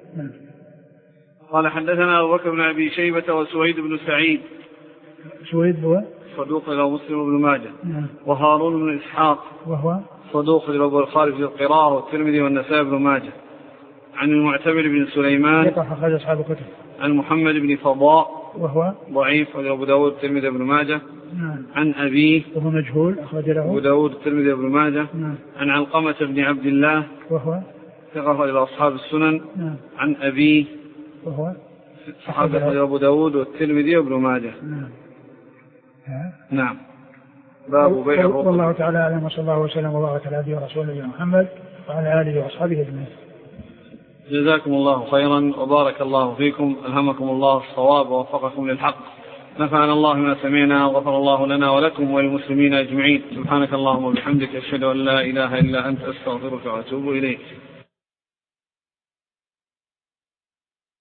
قال حدثنا أبو بكر بن أبي شيبة وسويد بن سعيد. سويد هو صدوق له مسلم بن ماجه. وهارون بن إسحاق وهو صدوق له البخاري في القراءة والترمذي والنسائي بن ماجه. عن المعتمر بن سليمان أخرج أصحاب الكتب. عن محمد بن فضاء وهو ضعيف أبو داود الترمذي بن ماجه. عن أبيه وهو مجهول أخرج له أبو داود الترمذي بن ماجه. عن علقمة بن عبد الله وهو ثقة إلى أصحاب السنن. عن أبيه وهو صحابة أبو داود والترمذي وابن ماجه. نعم. باب بيع الرطب. والله تعالى أعلم، وصلى الله وسلم وبارك على عبده ورسوله محمد وعلى آله وأصحابه أجمعين. جزاكم الله خيرا وبارك الله فيكم، ألهمكم الله الصواب ووفقكم للحق، نفعنا الله ما سمعنا وغفر الله لنا ولكم وللمسلمين أجمعين. سبحانك اللهم وبحمدك أشهد أن لا إله إلا أنت أستغفرك وأتوب إليك.